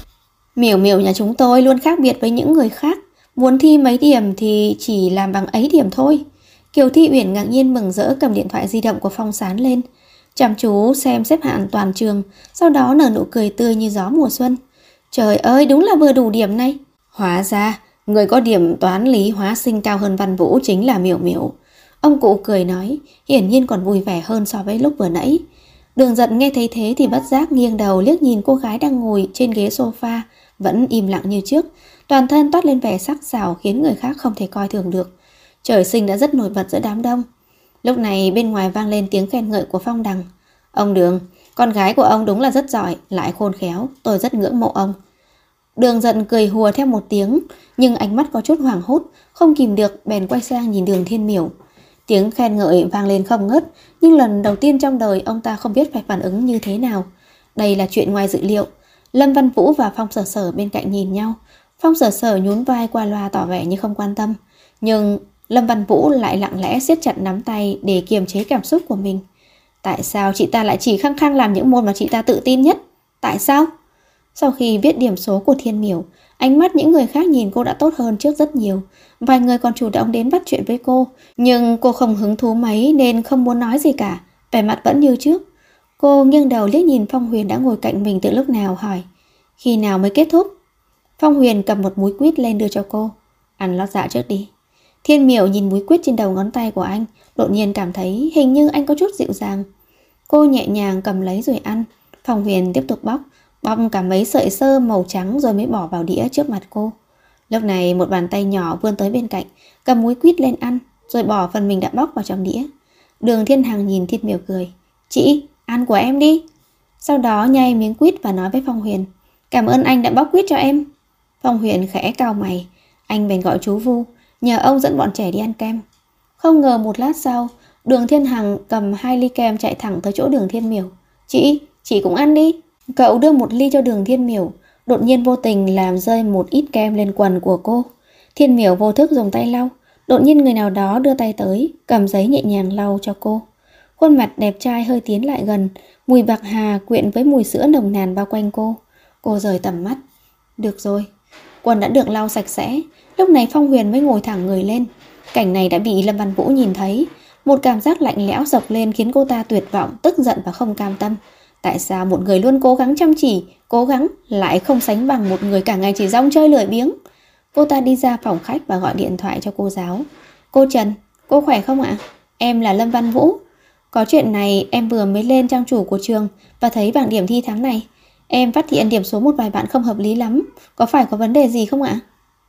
Miểu Miểu nhà chúng tôi luôn khác biệt với những người khác, muốn thi mấy điểm thì chỉ làm bằng ấy điểm thôi. Kiều Thi Uyển ngạc nhiên mừng rỡ cầm điện thoại di động của Phong Sán lên, chăm chú xem xếp hạng toàn trường, sau đó nở nụ cười tươi như gió mùa xuân. Trời ơi, đúng là vừa đủ điểm này. Hóa ra, người có điểm toán lý hóa sinh cao hơn Văn Vũ chính là Miểu Miểu. Ông cụ cười nói, hiển nhiên còn vui vẻ hơn so với lúc vừa nãy. Đường Giật nghe thấy thế thì bất giác nghiêng đầu liếc nhìn cô gái đang ngồi trên ghế sofa, vẫn im lặng như trước, toàn thân toát lên vẻ sắc sảo khiến người khác không thể coi thường được. Trời sinh đã rất nổi bật giữa đám đông. Lúc này bên ngoài vang lên tiếng khen ngợi của Phong Đằng. Ông Đường, con gái của ông đúng là rất giỏi, lại khôn khéo, tôi rất ngưỡng mộ ông. Đường Giận cười hùa theo một tiếng, nhưng ánh mắt có chút hoảng hốt, không kìm được bèn quay sang nhìn Đường Thiên Miểu. Tiếng khen ngợi vang lên không ngớt, nhưng lần đầu tiên trong đời ông ta không biết phải phản ứng như thế nào. Đây là chuyện ngoài dự liệu. Lâm Văn Vũ và Phong Sở Sở bên cạnh nhìn nhau. Phong Sở Sở nhún vai qua loa tỏ vẻ như không quan tâm, nhưng Lâm Văn Vũ lại lặng lẽ siết chặt nắm tay để kiềm chế cảm xúc của mình. Tại sao chị ta lại chỉ khăng khăng làm những môn mà chị ta tự tin nhất? Tại sao? Sau khi viết điểm số của Thiên Miểu, ánh mắt những người khác nhìn cô đã tốt hơn trước rất nhiều. Vài người còn chủ động đến bắt chuyện với cô, nhưng cô không hứng thú mấy nên không muốn nói gì cả, vẻ mặt vẫn như trước. Cô nghiêng đầu liếc nhìn Phong Huyền đã ngồi cạnh mình từ lúc nào, hỏi, khi nào mới kết thúc? Phong Huyền cầm một múi quýt lên đưa cho cô. Ăn lót dạ trước đi. Thiên Miểu nhìn múi quýt trên đầu ngón tay của anh, đột nhiên cảm thấy hình như anh có chút dịu dàng. Cô nhẹ nhàng cầm lấy rồi ăn. Phong Huyền tiếp tục bóc cả mấy sợi sơ màu trắng rồi mới bỏ vào đĩa trước mặt cô. Lúc này một bàn tay nhỏ vươn tới bên cạnh, cầm múi quýt lên ăn, rồi bỏ phần mình đã bóc vào trong đĩa. Đường Thiên Hằng nhìn Thiên Miểu cười, chị, ăn của em đi. Sau đó nhai miếng quýt và nói với Phong Huyền, cảm ơn anh đã bóc quýt cho em. Phong Huyền khẽ cau mày, anh bèn gọi chú Vu, nhờ ông dẫn bọn trẻ đi ăn kem. Không ngờ một lát sau, Đường Thiên Hằng cầm 2 ly kem chạy thẳng tới chỗ Đường Thiên Miểu. Chị cũng ăn đi. Cậu đưa một ly cho Đường Thiên Miểu, đột nhiên vô tình làm rơi một ít kem lên quần của cô. Thiên Miểu vô thức dùng tay lau, đột nhiên người nào đó đưa tay tới, cầm giấy nhẹ nhàng lau cho cô. Khuôn mặt đẹp trai hơi tiến lại gần, mùi bạc hà quyện với mùi sữa nồng nàn bao quanh cô. Cô rời tầm mắt. Được rồi, quần đã được lau sạch sẽ. Lúc này Phong Huyền mới ngồi thẳng người lên. Cảnh này đã bị Lâm Văn Vũ nhìn thấy. Một cảm giác lạnh lẽo dọc lên khiến cô ta tuyệt vọng, tức giận và không cam tâm. Tại sao một người luôn cố gắng chăm chỉ, cố gắng lại không sánh bằng một người cả ngày chỉ rong chơi lười biếng? Cô ta đi ra phòng khách và gọi điện thoại cho cô giáo. Cô Trần, cô khỏe không ạ? Em là Lâm Văn Vũ. Có chuyện này, em vừa mới lên trang chủ của trường và thấy bảng điểm thi tháng này. Em phát hiện điểm số một vài bạn không hợp lý lắm. Có phải có vấn đề gì không ạ?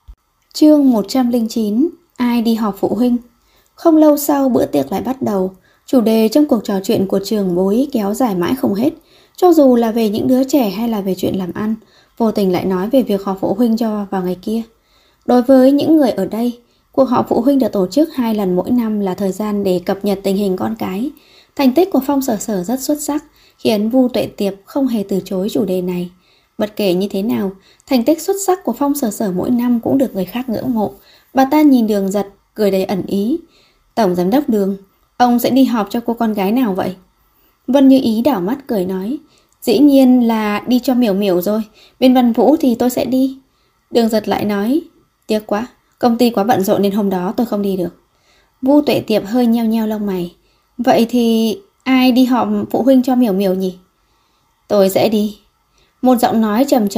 Chương 109. Ai đi họp phụ huynh? Không lâu sau bữa tiệc lại bắt đầu. Chủ đề trong cuộc trò chuyện của trường bối kéo dài mãi không hết. Cho dù là về những đứa trẻ hay là về chuyện làm ăn, vô tình lại nói về việc họp phụ huynh cho vào ngày kia. Đối với những người ở đây, cuộc họp phụ huynh được tổ chức 2 lần mỗi năm là thời gian để cập nhật tình hình con cái. Thành tích của Phong Sở Sở rất xuất sắc, khiến Vu Tuệ Tiệp không hề từ chối chủ đề này. Bất kể như thế nào, thành tích xuất sắc của Phong Sở Sở mỗi năm cũng được người khác ngưỡng mộ. Bà ta nhìn Đường Giật, cười đầy ẩn ý. Tổng giám đốc Đường, ông sẽ đi họp cho cô con gái nào vậy? Vân Như Ý đảo mắt cười nói, dĩ nhiên là đi cho Miểu Miểu rồi, bên Văn Vũ thì tôi sẽ đi. Đường Giật lại nói, tiếc quá, công ty quá bận rộn nên hôm đó tôi không đi được. Vu Tuệ Tiệp hơi nheo nheo lông mày, vậy thì ai đi họp phụ huynh cho Miểu Miểu nhỉ? Tôi sẽ đi. Một giọng nói trầm trầm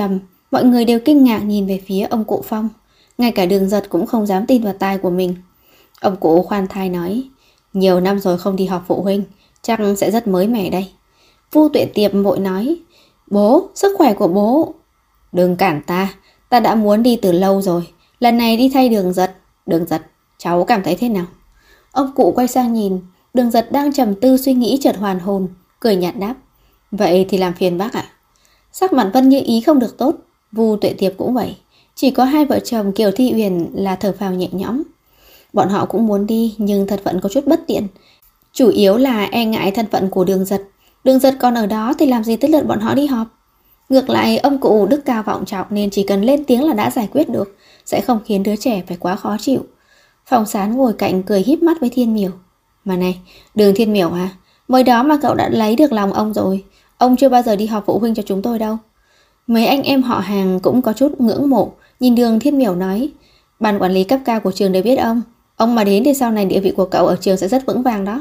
Mọi người đều kinh ngạc nhìn về phía ông cụ Phong. Ngay cả Đường Giật cũng không dám tin vào tai của mình. Ông cụ khoan thai nói, nhiều năm rồi không đi họp phụ huynh, chắc sẽ rất mới mẻ đây. Vu Tuệ Tiệp vội nói, bố, sức khỏe của bố. Đừng cản ta đã muốn đi từ lâu rồi. Lần này đi thay Đường Giật. Đường Giật, cháu cảm thấy thế nào? Ông cụ quay sang nhìn, Đường Giật đang trầm tư suy nghĩ chợt hoàn hồn, cười nhạt đáp, vậy thì làm phiền bác ạ. Sắc mặt Vân Như Ý không được tốt, Vu Tuệ Tiệp cũng vậy. Chỉ có hai vợ chồng Kiều Thi Uyển là thở phào nhẹ nhõm. Bọn họ cũng muốn đi nhưng thật vẫn có chút bất tiện. Chủ yếu là e ngại thân phận của Đường Giật. Đường Giật còn ở đó thì làm gì tới lượt bọn họ đi họp. Ngược lại ông cụ đức cao vọng trọng nên chỉ cần lên tiếng là đã giải quyết được, sẽ không khiến đứa trẻ phải quá khó chịu. Phong Sán ngồi cạnh cười híp mắt với Thiên Miểu. Mà này, Đường Thiên Miểu à, mới đó mà cậu đã lấy được lòng ông rồi. Ông chưa bao giờ đi họp phụ huynh cho chúng tôi đâu. Mấy anh em họ hàng cũng có chút ngưỡng mộ, nhìn Đường Thiên Miểu nói, ban quản lý cấp cao của trường đều biết ông mà đến thì sau này địa vị của cậu ở trường sẽ rất vững vàng đó.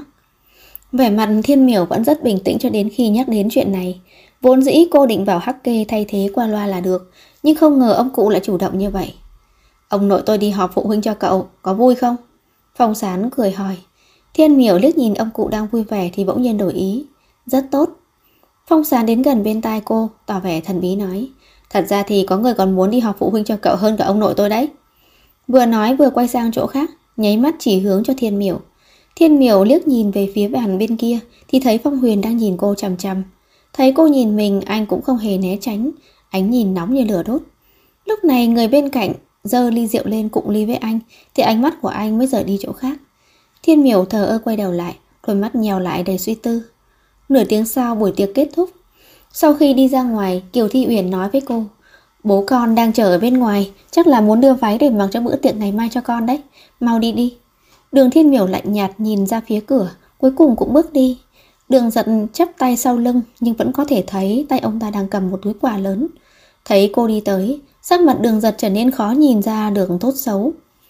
Vẻ mặt Thiên Miểu vẫn rất bình tĩnh cho đến khi nhắc đến chuyện này. Vốn dĩ cô định vào hắc kê thay thế qua loa là được, nhưng không ngờ ông cụ lại chủ động như vậy. Ông nội tôi đi họp phụ huynh cho cậu, có vui không? Phong Sán cười hỏi. Thiên Miểu liếc nhìn ông cụ đang vui vẻ thì bỗng nhiên đổi ý. Rất tốt. Phong Sán đến gần bên tai cô, tỏ vẻ thần bí nói, thật ra thì có người còn muốn đi họp phụ huynh cho cậu hơn cả ông nội tôi đấy. Vừa nói vừa quay sang chỗ khác, nháy mắt chỉ hướng cho Thiên Miểu. Thiên Miểu liếc nhìn về phía bàn bên kia thì thấy Phong Huyền đang nhìn cô chằm chằm. Thấy cô nhìn mình, anh cũng không hề né tránh, ánh nhìn nóng như lửa đốt. Lúc này người bên cạnh giơ ly rượu lên cụng ly với anh thì ánh mắt của anh mới rời đi chỗ khác. Thiên Miểu thờ ơ quay đầu lại, đôi mắt nhèo lại đầy suy tư. Nửa tiếng sau buổi tiệc kết thúc. Sau khi đi ra ngoài, Kiều Thi Uyển nói với cô, bố con đang chờ ở bên ngoài, chắc là muốn đưa váy để mặc cho bữa tiệc ngày mai cho con đấy. Mau đi đi. Đường Thiên Miểu lạnh nhạt nhìn ra phía cửa, cuối cùng cũng bước đi. Đường Giật chắp tay sau lưng nhưng vẫn có thể thấy tay ông ta đang cầm một túi quà lớn. Thấy cô đi tới, sắc mặt Đường Giật trở nên khó nhìn ra được tốt xấu.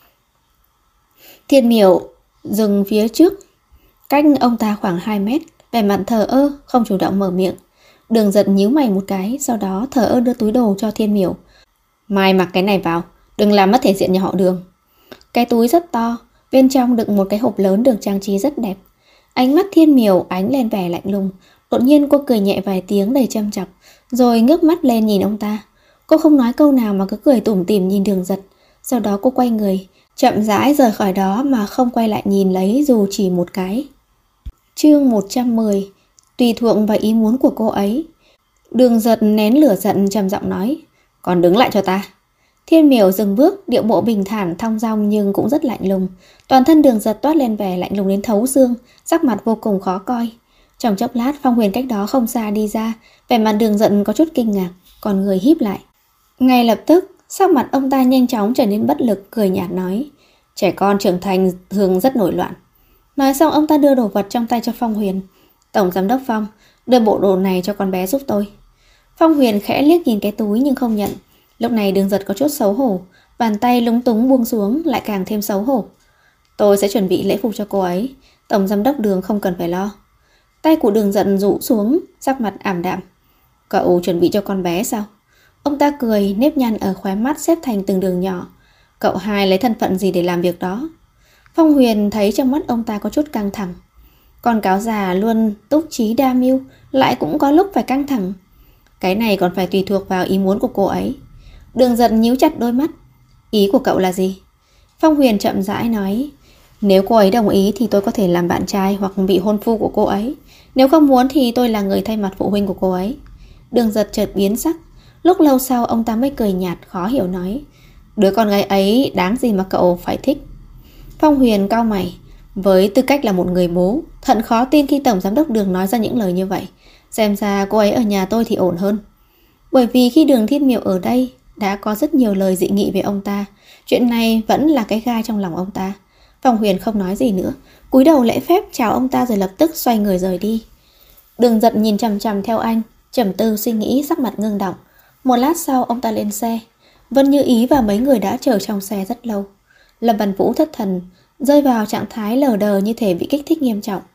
Thiên Miểu dừng phía trước, cách ông ta khoảng 2 mét, vẻ mặt thờ ơ, không chủ động mở miệng. Đường Giật nhíu mày một cái, sau đó thờ ơ đưa túi đồ cho Thiên Miểu. Mai mặc cái này vào, đừng làm mất thể diện nhà họ Đường. Cái túi rất to, bên trong đựng một cái hộp lớn được trang trí rất đẹp. Ánh mắt Thiên Miểu ánh lên vẻ lạnh lùng. Đột nhiên cô cười nhẹ vài tiếng đầy châm chọc, rồi ngước mắt lên nhìn ông ta. Cô không nói câu nào mà cứ cười tủm tỉm nhìn Đường Giật. Sau đó cô quay người, chậm rãi rời khỏi đó mà không quay lại nhìn lấy dù chỉ một cái. Chương 110. Tùy thuộc vào ý muốn của cô ấy. Đường Giật nén lửa giận trầm giọng nói, còn đứng lại cho ta. Thiên Miểu dừng bước, điệu bộ bình thản thong dong nhưng cũng rất lạnh lùng. Toàn thân Đường Giật toát lên vẻ lạnh lùng đến thấu xương, sắc mặt vô cùng khó coi. Trong chốc lát, Phong Huyền cách đó không xa đi ra, vẻ mặt Đường Giật có chút kinh ngạc, còn người híp lại. Ngay lập tức, sắc mặt ông ta nhanh chóng trở nên bất lực, cười nhạt nói, trẻ con trưởng thành thường rất nổi loạn. Nói xong ông ta đưa đồ vật trong tay cho Phong Huyền. Tổng giám đốc Phong, đưa bộ đồ này cho con bé giúp tôi. Phong Huyền khẽ liếc nhìn cái túi nhưng không nhận. Lúc này Đường Giật có chút xấu hổ, bàn tay lúng túng buông xuống lại càng thêm xấu hổ. Tôi sẽ chuẩn bị lễ phục cho cô ấy, tổng giám đốc Đường không cần phải lo. Tay của Đường Giật rũ xuống, sắc mặt ảm đạm. Cậu chuẩn bị cho con bé sao? Ông ta cười, nếp nhăn ở khóe mắt xếp thành từng đường nhỏ. Cậu hai lấy thân phận gì để làm việc đó? Phong Huyền thấy trong mắt ông ta có chút căng thẳng. Con cáo già luôn túc trí đa mưu, lại cũng có lúc phải căng thẳng. Cái này còn phải tùy thuộc vào ý muốn của cô ấy. Đường Giật nhíu chặt đôi mắt. Ý của cậu là gì? Phong Huyền chậm rãi nói, nếu cô ấy đồng ý thì tôi có thể làm bạn trai hoặc bị hôn phu của cô ấy. Nếu không muốn thì tôi là người thay mặt phụ huynh của cô ấy. Đường Giật chợt biến sắc. Lúc lâu sau ông ta mới cười nhạt khó hiểu nói, đứa con gái ấy đáng gì mà cậu phải thích? Phong Huyền cau mày. Với tư cách là một người bố, thật khó tin khi tổng giám đốc Đường nói ra những lời như vậy. Xem ra cô ấy ở nhà tôi thì ổn hơn. Bởi vì khi Đường Thiên Miểu ở đây đã có rất nhiều lời dị nghị về ông ta. Chuyện này vẫn là cái gai trong lòng ông ta. Phong Huyền không nói gì nữa, cúi đầu lễ phép chào ông ta rồi lập tức xoay người rời đi. Đường Giật nhìn chằm chằm theo anh, trầm tư suy nghĩ, sắc mặt ngưng động. Một lát sau ông ta lên xe. Vân Như Ý và mấy người đã chờ trong xe rất lâu. Lâm Văn Vũ thất thần, rơi vào trạng thái lờ đờ như thể bị kích thích nghiêm trọng.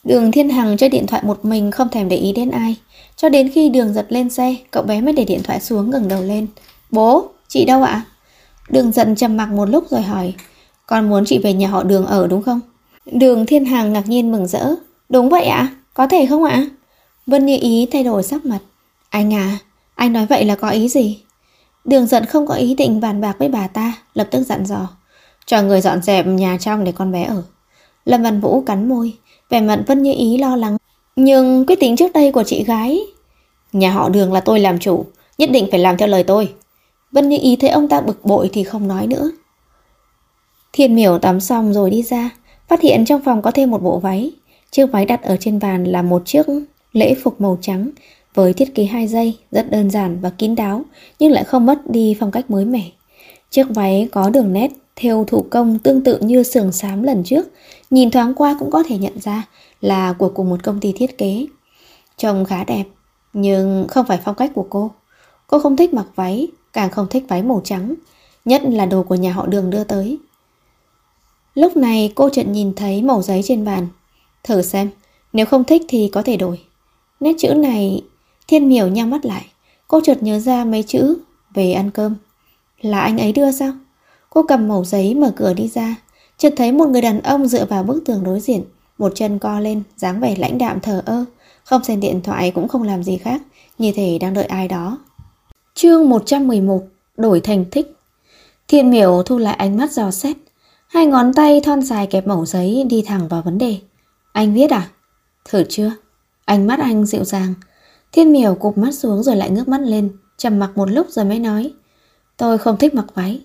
Đường Thiên Hằng chơi điện thoại một mình, không thèm để ý đến ai. Cho đến khi Đường Giật lên xe, cậu bé mới để điện thoại xuống, ngẩng đầu lên. Bố, chị đâu ạ? Đường Giật trầm mặc một lúc rồi hỏi. Con muốn chị về nhà họ Đường ở đúng không? Đường Thiên Hằng ngạc nhiên mừng rỡ. Đúng vậy ạ, có thể không ạ? Vân Như Ý thay đổi sắc mặt. Anh à, anh nói vậy là có ý gì? Đường Giật không có ý định bàn bạc với bà ta, lập tức dặn dò. Cho người dọn dẹp nhà trong để con bé ở. Lâm Văn Vũ cắn môi, vẻ mặt Vân Như Ý lo lắng. Nhưng quyết định trước đây của chị gái. Nhà họ Đường là tôi làm chủ, nhất định phải làm theo lời tôi. Vân Như Ý thấy ông ta bực bội thì không nói nữa. Thiên Miểu tắm xong rồi đi ra, phát hiện trong phòng có thêm một bộ váy. Chiếc váy đặt ở trên bàn là một chiếc lễ phục màu trắng với thiết kế 2 dây, rất đơn giản và kín đáo, nhưng lại không mất đi phong cách mới mẻ. Chiếc váy có đường nét thêu thủ công tương tự như sườn xám lần trước, nhìn thoáng qua cũng có thể nhận ra là của cùng một công ty thiết kế. Trông khá đẹp, nhưng không phải phong cách của cô. Cô không thích mặc váy, càng không thích váy màu trắng, nhất là đồ của nhà họ Đường đưa tới. Lúc này cô chợt nhìn thấy mẩu giấy trên bàn. Thử xem, nếu không thích thì có thể đổi. Nét chữ này. Thiên Miểu nhắm mắt lại. Cô chợt nhớ ra mấy chữ về ăn cơm. Là anh ấy đưa sao? Cô cầm mẩu giấy mở cửa đi ra, chợt thấy một người đàn ông dựa vào bức tường đối diện, một chân co lên, dáng vẻ lãnh đạm thờ ơ, không xem điện thoại cũng không làm gì khác, như thể đang đợi ai đó. Chương 111. Đổi thành thích. Thiên Miểu thu lại ánh mắt dò xét, hai ngón tay thon dài kẹp mẩu giấy, đi thẳng vào vấn đề. Anh viết à? Thử chưa? Ánh mắt anh dịu dàng. Thiên Miểu cụp mắt xuống rồi lại ngước mắt lên, trầm mặc một lúc rồi mới nói. Tôi không thích mặc váy.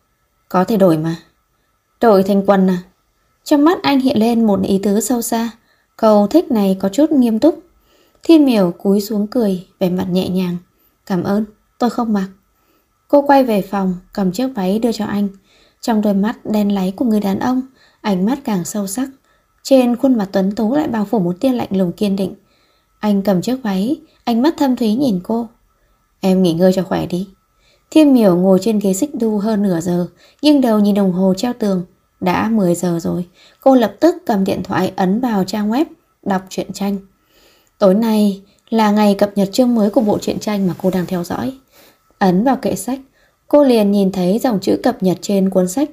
Có thể đổi mà. Đổi thành quần à? Trong mắt anh hiện lên một ý tứ sâu xa. Câu thích này có chút nghiêm túc. Thiên Miểu cúi xuống cười, vẻ mặt nhẹ nhàng. Cảm ơn, tôi không mặc. Cô quay về phòng, cầm chiếc váy đưa cho anh. Trong đôi mắt đen láy của người đàn ông, ánh mắt càng sâu sắc. Trên khuôn mặt tuấn tú lại bao phủ một tia lạnh lùng kiên định. Anh cầm chiếc váy, ánh mắt thâm thúy nhìn cô. Em nghỉ ngơi cho khỏe đi. Thiên Miểu ngồi trên ghế xích đu hơn nửa giờ, nghiêng đầu nhìn đồng hồ treo tường. Đã 10 giờ rồi. Cô lập tức cầm điện thoại ấn vào trang web, đọc truyện tranh. Tối nay là ngày cập nhật chương mới của bộ truyện tranh mà cô đang theo dõi. Ấn vào kệ sách, cô liền nhìn thấy dòng chữ cập nhật trên cuốn sách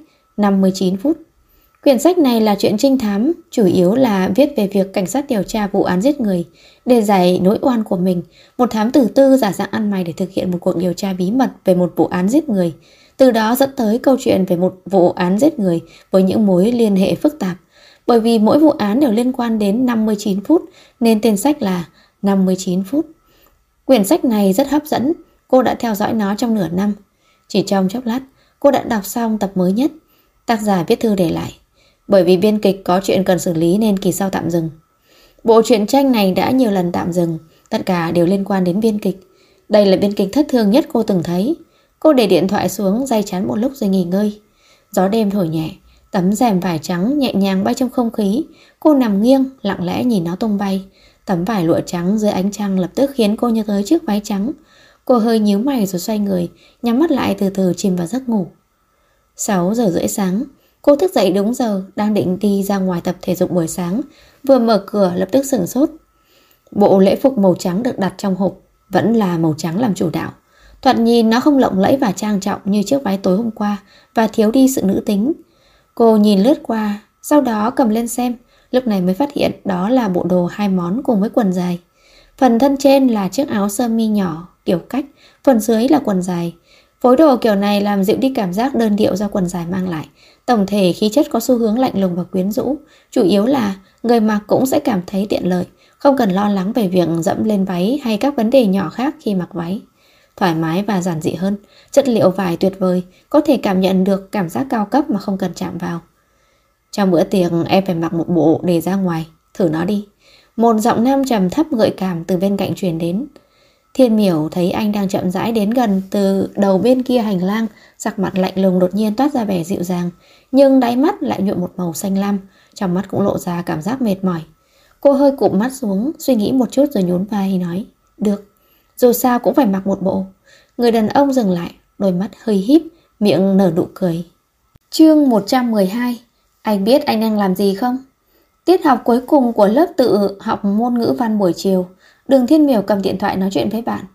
59 phút. Quyển sách này là truyện trinh thám, chủ yếu là viết về việc cảnh sát điều tra vụ án giết người. Để giải nỗi oan của mình, một thám tử tư giả dạng ăn mày để thực hiện một cuộc điều tra bí mật về một vụ án giết người. Từ đó dẫn tới câu chuyện về một vụ án giết người với những mối liên hệ phức tạp. Bởi vì mỗi vụ án đều liên quan đến 59 phút nên tên sách là 59 phút. Quyển sách này rất hấp dẫn, cô đã theo dõi nó trong nửa năm. Chỉ trong chốc lát, cô đã đọc xong tập mới nhất. Tác giả viết thư để lại. Bởi vì biên kịch có chuyện cần xử lý nên kỳ sau tạm dừng. Bộ truyện tranh này đã nhiều lần tạm dừng, tất cả đều liên quan đến biên kịch. Đây là biên kịch thất thường nhất cô từng thấy. Cô để điện thoại xuống, day chán một lúc rồi nghỉ ngơi. Gió đêm thổi nhẹ, tấm rèm vải trắng nhẹ nhàng bay trong không khí. Cô nằm nghiêng, lặng lẽ nhìn nó tung bay. Tấm vải lụa trắng dưới ánh trăng lập tức khiến cô nhớ tới chiếc váy trắng. Cô hơi nhíu mày rồi xoay người, nhắm mắt lại từ từ chìm vào giấc ngủ. 6 giờ rưỡi sáng, cô thức dậy đúng giờ, đang định đi ra ngoài tập thể dục buổi sáng. Vừa mở cửa lập tức sửng sốt. Bộ lễ phục màu trắng được đặt trong hộp vẫn là màu trắng làm chủ đạo. Thoạt nhìn nó không lộng lẫy và trang trọng như chiếc váy tối hôm qua và thiếu đi sự nữ tính. Cô nhìn lướt qua, sau đó cầm lên xem. Lúc này mới phát hiện đó là bộ đồ 2 món cùng với quần dài. Phần thân trên là chiếc áo sơ mi nhỏ kiểu cách, phần dưới là quần dài. Phối đồ kiểu này làm dịu đi cảm giác đơn điệu do quần dài mang lại. Tổng thể khí chất có xu hướng lạnh lùng và quyến rũ. Chủ yếu là người mặc cũng sẽ cảm thấy tiện lợi, không cần lo lắng về việc dẫm lên váy hay các vấn đề nhỏ khác khi mặc váy. Thoải mái và giản dị hơn, chất liệu vải tuyệt vời, có thể cảm nhận được cảm giác cao cấp mà không cần chạm vào. Trong bữa tiệc em phải mặc một bộ để ra ngoài, thử nó đi. Một giọng nam trầm thấp gợi cảm từ bên cạnh truyền đến. Thiên Miểu thấy anh đang chậm rãi đến gần từ đầu bên kia hành lang, sắc mặt lạnh lùng đột nhiên toát ra vẻ dịu dàng, nhưng đáy mắt lại nhuộm một màu xanh lam, trong mắt cũng lộ ra cảm giác mệt mỏi. Cô hơi cụp mắt xuống, suy nghĩ một chút rồi nhún vai nói, được, dù sao cũng phải mặc một bộ. Người đàn ông dừng lại, đôi mắt hơi híp, miệng nở nụ cười. Chương 112. Anh biết anh đang làm gì không? Tiết học cuối cùng của lớp tự học môn ngữ văn buổi chiều, Đường Thiên Miểu cầm điện thoại nói chuyện với bạn.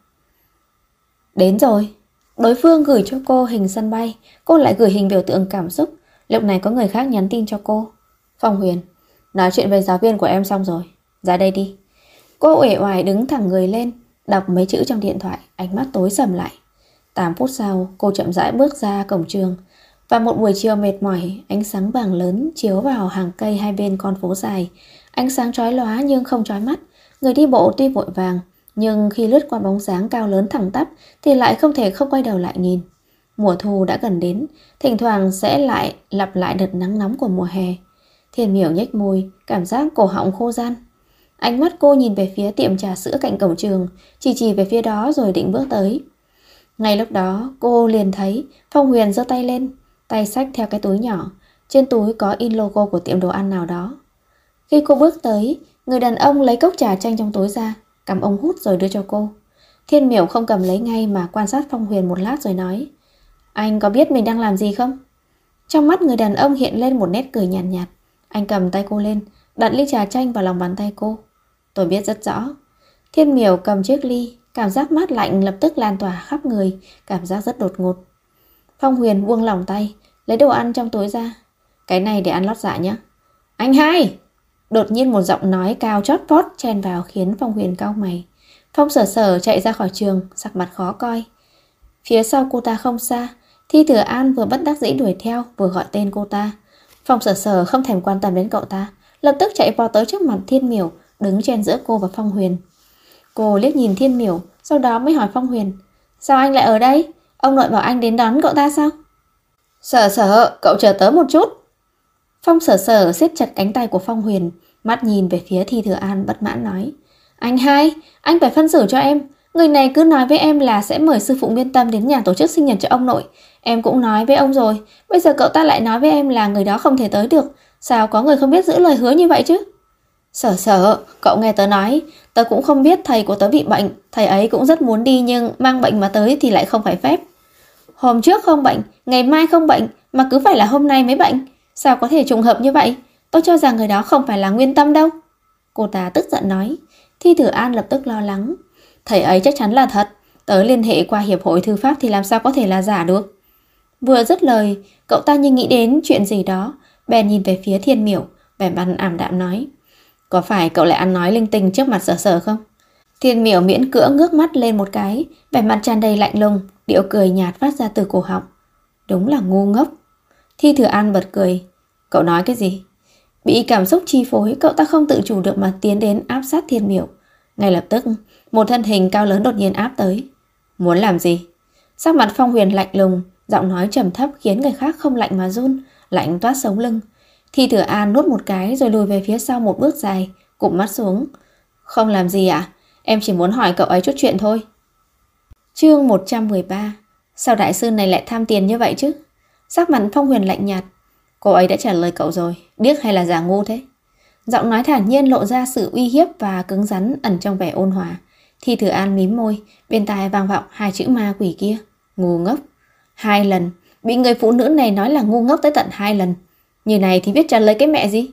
Đến rồi. Đối phương gửi cho cô hình sân bay, cô lại gửi hình biểu tượng cảm xúc. Lúc này có người khác nhắn tin cho cô. Phong Huyền, nói chuyện với giáo viên của em xong rồi, ra đây đi. Cô uể oải đứng thẳng người lên, đọc mấy chữ trong điện thoại, ánh mắt tối sầm lại. 8 phút sau, cô chậm rãi bước ra cổng trường. Và một buổi chiều mệt mỏi, ánh sáng vàng lớn chiếu vào hàng cây hai bên con phố dài. Ánh sáng chói lóa nhưng không chói mắt. Người đi bộ tuy vội vàng, nhưng khi lướt qua bóng dáng cao lớn thẳng tắp thì lại không thể không quay đầu lại nhìn. Mùa thu đã gần đến, thỉnh thoảng sẽ lại lặp lại đợt nắng nóng của mùa hè. Thiên Miểu nhếch môi, cảm giác cổ họng khô ran. Ánh mắt cô nhìn về phía tiệm trà sữa cạnh cổng trường, chỉ về phía đó rồi định bước tới. Ngay lúc đó, cô liền thấy Phong Huyền giơ tay lên, tay xách theo cái túi nhỏ. Trên túi có in logo của tiệm đồ ăn nào đó. Khi cô bước tới, người đàn ông lấy cốc trà chanh trong túi ra, cầm ống hút rồi đưa cho cô. Thiên Miểu không cầm lấy ngay mà quan sát Phong Huyền một lát rồi nói: Anh có biết mình đang làm gì không? Trong mắt người đàn ông hiện lên một nét cười nhàn nhạt. Anh cầm tay cô lên, đặt ly trà chanh vào lòng bàn tay cô. Tôi biết rất rõ. Thiên Miểu cầm chiếc ly, cảm giác mát lạnh lập tức lan tỏa khắp người, cảm giác rất đột ngột. Phong Huyền buông lỏng tay, lấy đồ ăn trong túi ra. Cái này để ăn lót dạ nhé. Anh hai! Đột nhiên một giọng nói cao chót vót chen vào khiến Phong Huyền cau mày. Phong Sở Sở chạy ra khỏi trường, sắc mặt khó coi. Phía sau cô ta không xa, Thi Thừa An vừa bất đắc dĩ đuổi theo, vừa gọi tên cô ta. Phong Sở Sở không thèm quan tâm đến cậu ta, lập tức chạy vào tới trước mặt Thiên Miểu, đứng chen giữa cô và Phong Huyền. Cô liếc nhìn Thiên Miểu, sau đó mới hỏi Phong Huyền: Sao anh lại ở đây? Ông nội bảo anh đến đón cậu ta sao? Sở Sở, cậu chờ tớ một chút. Phong Sở Sở siết chặt cánh tay của Phong Huyền, mắt nhìn về phía Thi Thừa An bất mãn nói: Anh hai, anh phải phân xử cho em. Người này cứ nói với em là sẽ mời sư phụ Nguyên Tâm đến nhà tổ chức sinh nhật cho ông nội. Em cũng nói với ông rồi, bây giờ cậu ta lại nói với em là người đó không thể tới được. Sao có người không biết giữ lời hứa như vậy chứ? Sở Sở, cậu nghe tớ nói, tớ cũng không biết thầy của tớ bị bệnh. Thầy ấy cũng rất muốn đi nhưng mang bệnh mà tới thì lại không phải phép. Hôm trước không bệnh, ngày mai không bệnh, mà cứ phải là hôm nay mới bệnh. Sao có thể trùng hợp như vậy? Tôi cho rằng người đó không phải là Nguyên Tâm đâu. Cô ta tức giận nói. Thi Thừa An lập tức lo lắng. Thầy ấy chắc chắn là thật. Tớ liên hệ qua hiệp hội thư pháp thì làm sao có thể là giả được. Vừa dứt lời, cậu ta như nghĩ đến chuyện gì đó, bèn nhìn về phía Thiên Miểu, vẻ mặt ảm đạm nói: Có phải cậu lại ăn nói linh tinh trước mặt Sở Sở không? Thiên Miểu miễn cưỡng ngước mắt lên một cái, vẻ mặt tràn đầy lạnh lùng, điệu cười nhạt phát ra từ cổ họng. Đúng là ngu ngốc. Thi Thừa An bật cười. Cậu nói cái gì? Bị cảm xúc chi phối, cậu ta không tự chủ được mà tiến đến áp sát Thiên Miểu. Ngay lập tức, một thân hình cao lớn đột nhiên áp tới. Muốn làm gì? Sắc mặt Phong Huyền lạnh lùng, giọng nói trầm thấp khiến người khác không lạnh mà run, lạnh toát sống lưng. Thi Thừa An nuốt một cái rồi lùi về phía sau một bước dài, cụp mắt xuống. Không làm gì ạ? Em chỉ muốn hỏi cậu ấy chút chuyện thôi. Chương 113. Sao đại sư này lại tham tiền như vậy chứ? Sắc mặt Phong Huyền lạnh nhạt. Cô ấy đã trả lời cậu rồi, điếc hay là giả ngu thế? Giọng nói thản nhiên lộ ra sự uy hiếp và cứng rắn ẩn trong vẻ ôn hòa. Thi Thừa An mím môi, bên tai vang vọng hai chữ ma quỷ kia: ngu ngốc. 2 lần, bị người phụ nữ này nói là ngu ngốc tới tận 2 lần. Như này thì biết trả lời cái mẹ gì?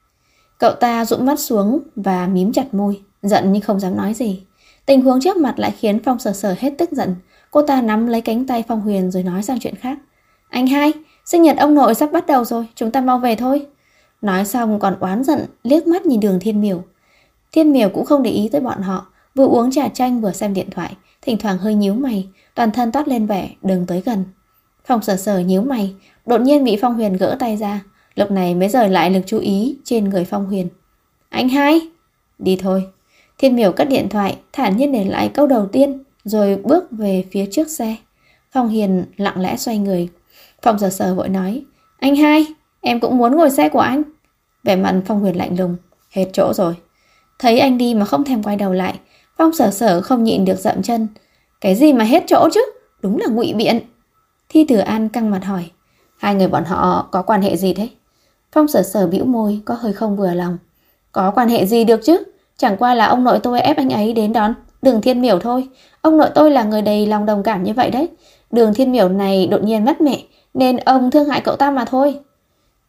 Cậu ta dụi mắt xuống và mím chặt môi, giận nhưng không dám nói gì. Tình huống trước mặt lại khiến Phong Sở Sở hết tức giận. Cô ta nắm lấy cánh tay Phong Huyền rồi nói sang chuyện khác. Anh hai, sinh nhật ông nội sắp bắt đầu rồi, chúng ta mau về thôi. Nói xong còn oán giận liếc mắt nhìn Đường Thiên Miểu. Thiên Miểu cũng không để ý tới bọn họ, vừa uống trà chanh vừa xem điện thoại, thỉnh thoảng hơi nhíu mày, toàn thân toát lên vẻ đừng tới gần. Phong Sở Sở nhíu mày, đột nhiên bị Phong Huyền gỡ tay ra, lúc này mới rời lại lực chú ý trên người Phong Huyền. Anh hai, đi thôi. Thiên Miểu cất điện thoại, thản nhiên để lại câu đầu tiên, rồi bước về phía trước xe. Phong Hiền lặng lẽ xoay người. Phong Sở Sở vội nói: Anh hai, em cũng muốn ngồi xe của anh. Vẻ mặt Phong Huyền lạnh lùng: Hết chỗ rồi. Thấy anh đi mà không thèm quay đầu lại, Phong Sở Sở không nhịn được dậm chân. Cái gì mà hết chỗ chứ? Đúng là ngụy biện. Thi Thừa An căng mặt hỏi: Hai người bọn họ có quan hệ gì thế? Phong Sở Sở bĩu môi, có hơi không vừa lòng. Có quan hệ gì được chứ? Chẳng qua là ông nội tôi ép anh ấy đến đón Đường Thiên Miểu thôi. Ông nội tôi là người đầy lòng đồng cảm như vậy đấy. Đường Thiên Miểu này đột nhiên mất mẹ, nên ông thương hại cậu ta mà thôi.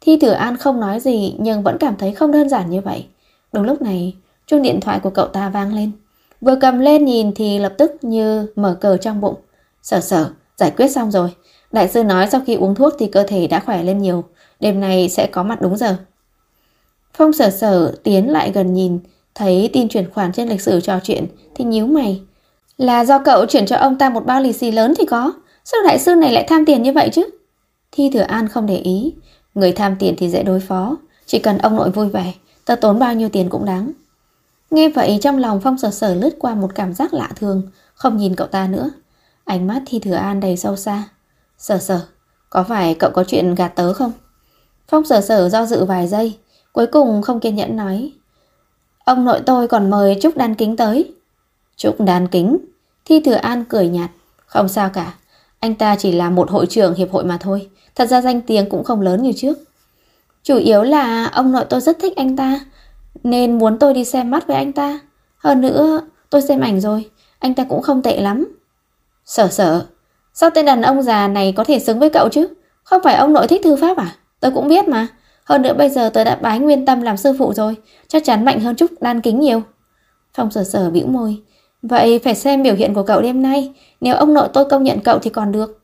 Thi Thừa An không nói gì nhưng vẫn cảm thấy không đơn giản như vậy. Đúng lúc này, chuông điện thoại của cậu ta vang lên. Vừa cầm lên nhìn thì lập tức như mở cờ trong bụng. Sở Sở, giải quyết xong rồi. Đại sư nói sau khi uống thuốc thì cơ thể đã khỏe lên nhiều. Đêm nay sẽ có mặt đúng giờ. Phong Sở Sở tiến lại gần nhìn, thấy tin chuyển khoản trên lịch sử trò chuyện thì nhíu mày. Là do cậu chuyển cho ông ta một bao lì xì lớn thì có. Sao đại sư này lại tham tiền như vậy chứ? Thi Thừa An không để ý. Người tham tiền thì dễ đối phó. Chỉ cần ông nội vui vẻ, ta tốn bao nhiêu tiền cũng đáng. Nghe vậy trong lòng Phong Sở Sở lướt qua một cảm giác lạ thường, không nhìn cậu ta nữa. Ánh mắt Thi Thừa An đầy sâu xa. Sở Sở, có phải cậu có chuyện gạt tớ không? Phong Sở Sở do dự vài giây, cuối cùng không kiên nhẫn nói. Ông nội tôi còn mời Trúc Đan Kính tới. Trúc Đan Kính? Thi Thừa An cười nhạt. Không sao cả, anh ta chỉ là một hội trưởng hiệp hội mà thôi. Thật ra danh tiếng cũng không lớn như trước. Chủ yếu là ông nội tôi rất thích anh ta, nên muốn tôi đi xem mắt với anh ta. Hơn nữa, tôi xem ảnh rồi, anh ta cũng không tệ lắm. Sở Sở, sao tên đàn ông già này có thể xứng với cậu chứ? Không phải ông nội thích thư pháp à? Tôi cũng biết mà. Hơn nữa bây giờ tôi đã bái Nguyên Tâm làm sư phụ rồi, chắc chắn mạnh hơn Trúc Đan Kính nhiều. Phong Sở Sở bĩu môi. Vậy phải xem biểu hiện của cậu đêm nay. Nếu ông nội tôi công nhận cậu thì còn được.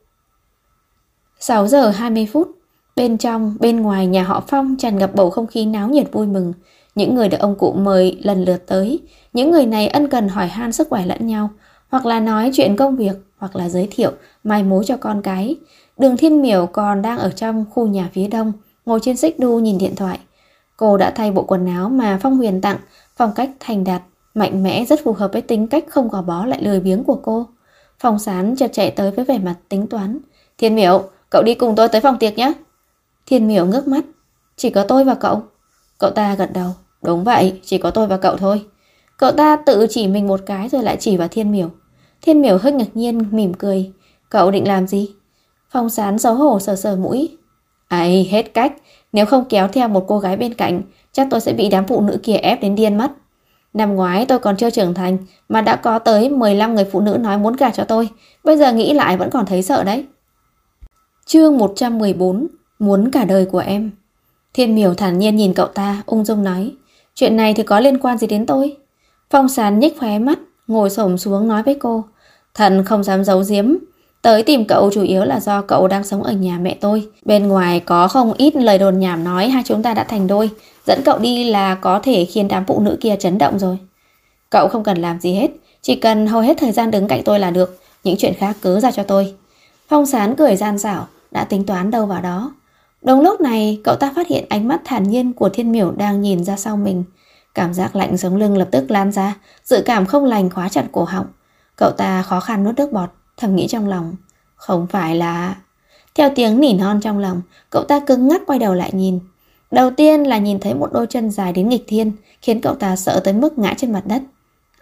6 giờ 20 phút. Bên trong, bên ngoài nhà họ Phong tràn ngập bầu không khí náo nhiệt vui mừng. Những người được ông cụ mời lần lượt tới. Những người này ân cần hỏi han sức khỏe lẫn nhau, hoặc là nói chuyện công việc, hoặc là giới thiệu, mai mối cho con cái. Đường Thiên Miểu còn đang ở trong khu nhà phía đông, ngồi trên xích đu nhìn điện thoại. Cô đã thay bộ quần áo mà Phong Huyền tặng, phong cách thành đạt, mạnh mẽ, rất phù hợp với tính cách không gò bó lại lười biếng của cô. Phong Sán chợt chạy tới với vẻ mặt tính toán. Thiên Miểu, cậu đi cùng tôi tới phòng tiệc nhé. Thiên Miểu ngước mắt. Chỉ có tôi và cậu? Cậu ta gật đầu. Đúng vậy, chỉ có tôi và cậu thôi. Cậu ta tự chỉ mình một cái rồi lại chỉ vào Thiên Miểu. Thiên Miểu hơi ngạc nhiên mỉm cười. Cậu định làm gì? Phong Sán xấu hổ sờ sờ mũi. Ấy, hết cách. Nếu không kéo theo một cô gái bên cạnh, chắc tôi sẽ bị đám phụ nữ kia ép đến điên mất. Năm ngoái tôi còn chưa trưởng thành mà đã có tới 15 người phụ nữ nói muốn gả cho tôi. Bây giờ nghĩ lại vẫn còn thấy sợ đấy. Chương 114. Muốn cả đời của em. Thiên Miểu thản nhiên nhìn cậu ta, ung dung nói. Chuyện này thì có liên quan gì đến tôi? Phong Sán nhếch khóe mắt, ngồi xổm xuống nói với cô. Thần không dám giấu giếm. Tới tìm cậu chủ yếu là do cậu đang sống ở nhà mẹ tôi. Bên ngoài có không ít lời đồn nhảm nói hai chúng ta đã thành đôi. Dẫn cậu đi là có thể khiến đám phụ nữ kia chấn động rồi. Cậu không cần làm gì hết, chỉ cần hầu hết thời gian đứng cạnh tôi là được. Những chuyện khác cứ ra cho tôi. Phong Sán cười gian xảo, đã tính toán đâu vào đó. Đúng lúc này cậu ta phát hiện ánh mắt thản nhiên của Thiên Miểu đang nhìn ra sau mình. Cảm giác lạnh sống lưng lập tức lan ra, dự cảm không lành khóa chặt cổ họng. Cậu ta khó khăn nuốt nước bọt, thầm nghĩ trong lòng. Không phải là... Theo tiếng nỉ non trong lòng, cậu ta cứng ngắc quay đầu lại nhìn. Đầu tiên là nhìn thấy một đôi chân dài đến nghịch thiên, khiến cậu ta sợ tới mức ngã trên mặt đất.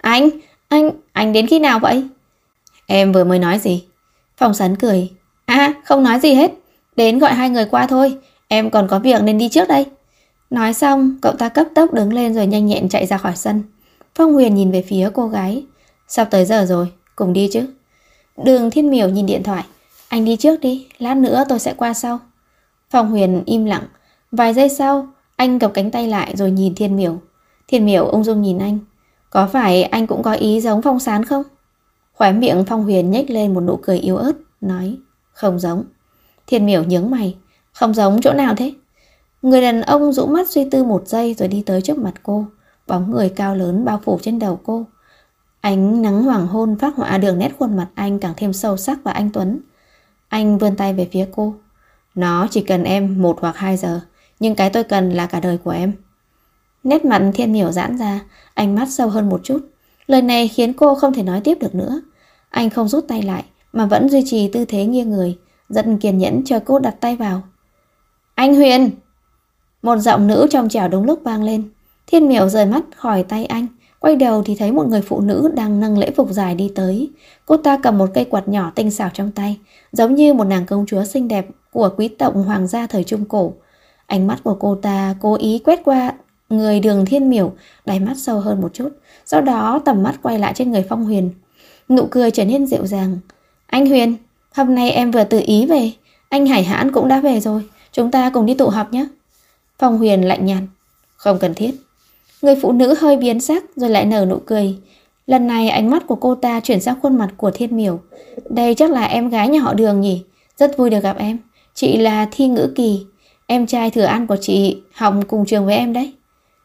Anh đến khi nào vậy? Em vừa mới nói gì? Phong Sán cười. Không nói gì hết. Đến gọi hai người qua thôi. Em còn có việc nên đi trước đây. Nói xong, cậu ta cấp tốc đứng lên rồi nhanh nhẹn chạy ra khỏi sân. Phong Huyền nhìn về phía cô gái. Sắp tới giờ rồi, cùng đi chứ? Đường Thiên Miểu nhìn điện thoại. Anh đi trước đi, lát nữa tôi sẽ qua sau. Phong Huyền im lặng. Vài giây sau, anh gập cánh tay lại rồi nhìn Thiên Miểu. Thiên Miểu ung dung nhìn anh. Có phải anh cũng có ý giống Phong Sán không? Khóe miệng Phong Huyền nhếch lên một nụ cười yếu ớt, nói. Không giống. Thiên Miểu nhướng mày. Không giống chỗ nào thế? Người đàn ông rũ mắt suy tư một giây rồi đi tới trước mặt cô. Bóng người cao lớn bao phủ trên đầu cô. Ánh nắng hoàng hôn phác họa đường nét khuôn mặt anh càng thêm sâu sắc và anh tuấn. Anh vươn tay về phía cô. Nó chỉ cần em 1 hoặc 2 giờ, nhưng cái tôi cần là cả đời của em. Nét mặt Thiên Miểu giãn ra, ánh mắt sâu hơn một chút. Lời này khiến cô không thể nói tiếp được nữa. Anh không rút tay lại mà vẫn duy trì tư thế nghiêng người, rất kiên nhẫn chờ cô đặt tay vào. Anh Huyền! Một giọng nữ trong trẻo đúng lúc vang lên. Thiên Miểu rời mắt khỏi tay anh, quay đầu thì thấy một người phụ nữ đang nâng lễ phục dài đi tới. Cô ta cầm một cây quạt nhỏ tinh xảo trong tay, giống như một nàng công chúa xinh đẹp của quý tộc hoàng gia thời Trung Cổ. Ánh mắt của cô ta cố ý quét qua người Đường Thiên Miểu, đáy mắt sâu hơn một chút. Sau đó tầm mắt quay lại trên người Phong Huyền. Nụ cười trở nên dịu dàng. Anh Huyền, hôm nay em vừa từ Ý về. Anh Hải Hãn cũng đã về rồi. Chúng ta cùng đi tụ họp nhé. Phong Huyền lạnh nhạt. Không cần thiết. Người phụ nữ hơi biến sắc rồi lại nở nụ cười. Lần này ánh mắt của cô ta chuyển sang khuôn mặt của Thiên Miểu. Đây chắc là em gái nhà họ Đường nhỉ? Rất vui được gặp em. Chị là Thi Ngữ Kỳ, em trai Thừa An của chị, học cùng trường với em đấy.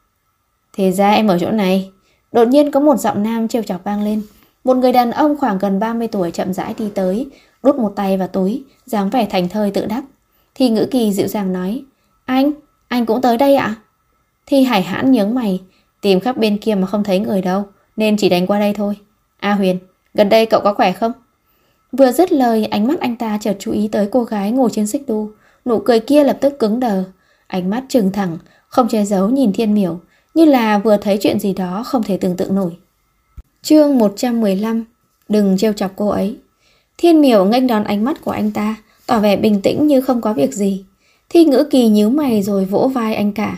Thì ra em ở chỗ này. Đột nhiên có một giọng nam trêu chọc vang lên. Một người đàn ông khoảng gần 30 tuổi chậm rãi đi tới, đút một tay vào túi, dáng vẻ thành thơi tự đắc. Thi Ngữ Kỳ dịu dàng nói. Anh cũng tới đây ạ? Thi Hải Hãn nhướng mày. Tìm khắp bên kia mà không thấy người đâu, nên chỉ đánh qua đây thôi. A Huyền, gần đây cậu có khỏe không? Vừa dứt lời, ánh mắt anh ta chợt chú ý tới cô gái ngồi trên xích đu. Nụ cười kia lập tức cứng đờ. Ánh mắt trừng thẳng, không che giấu nhìn Thiên Miểu, như là vừa thấy chuyện gì đó không thể tưởng tượng nổi. Chương 115. Đừng trêu chọc cô ấy. Thiên Miểu nghênh đón ánh mắt của anh ta, tỏ vẻ bình tĩnh như không có việc gì. Thi Ngữ Kỳ nhíu mày rồi vỗ vai anh cả.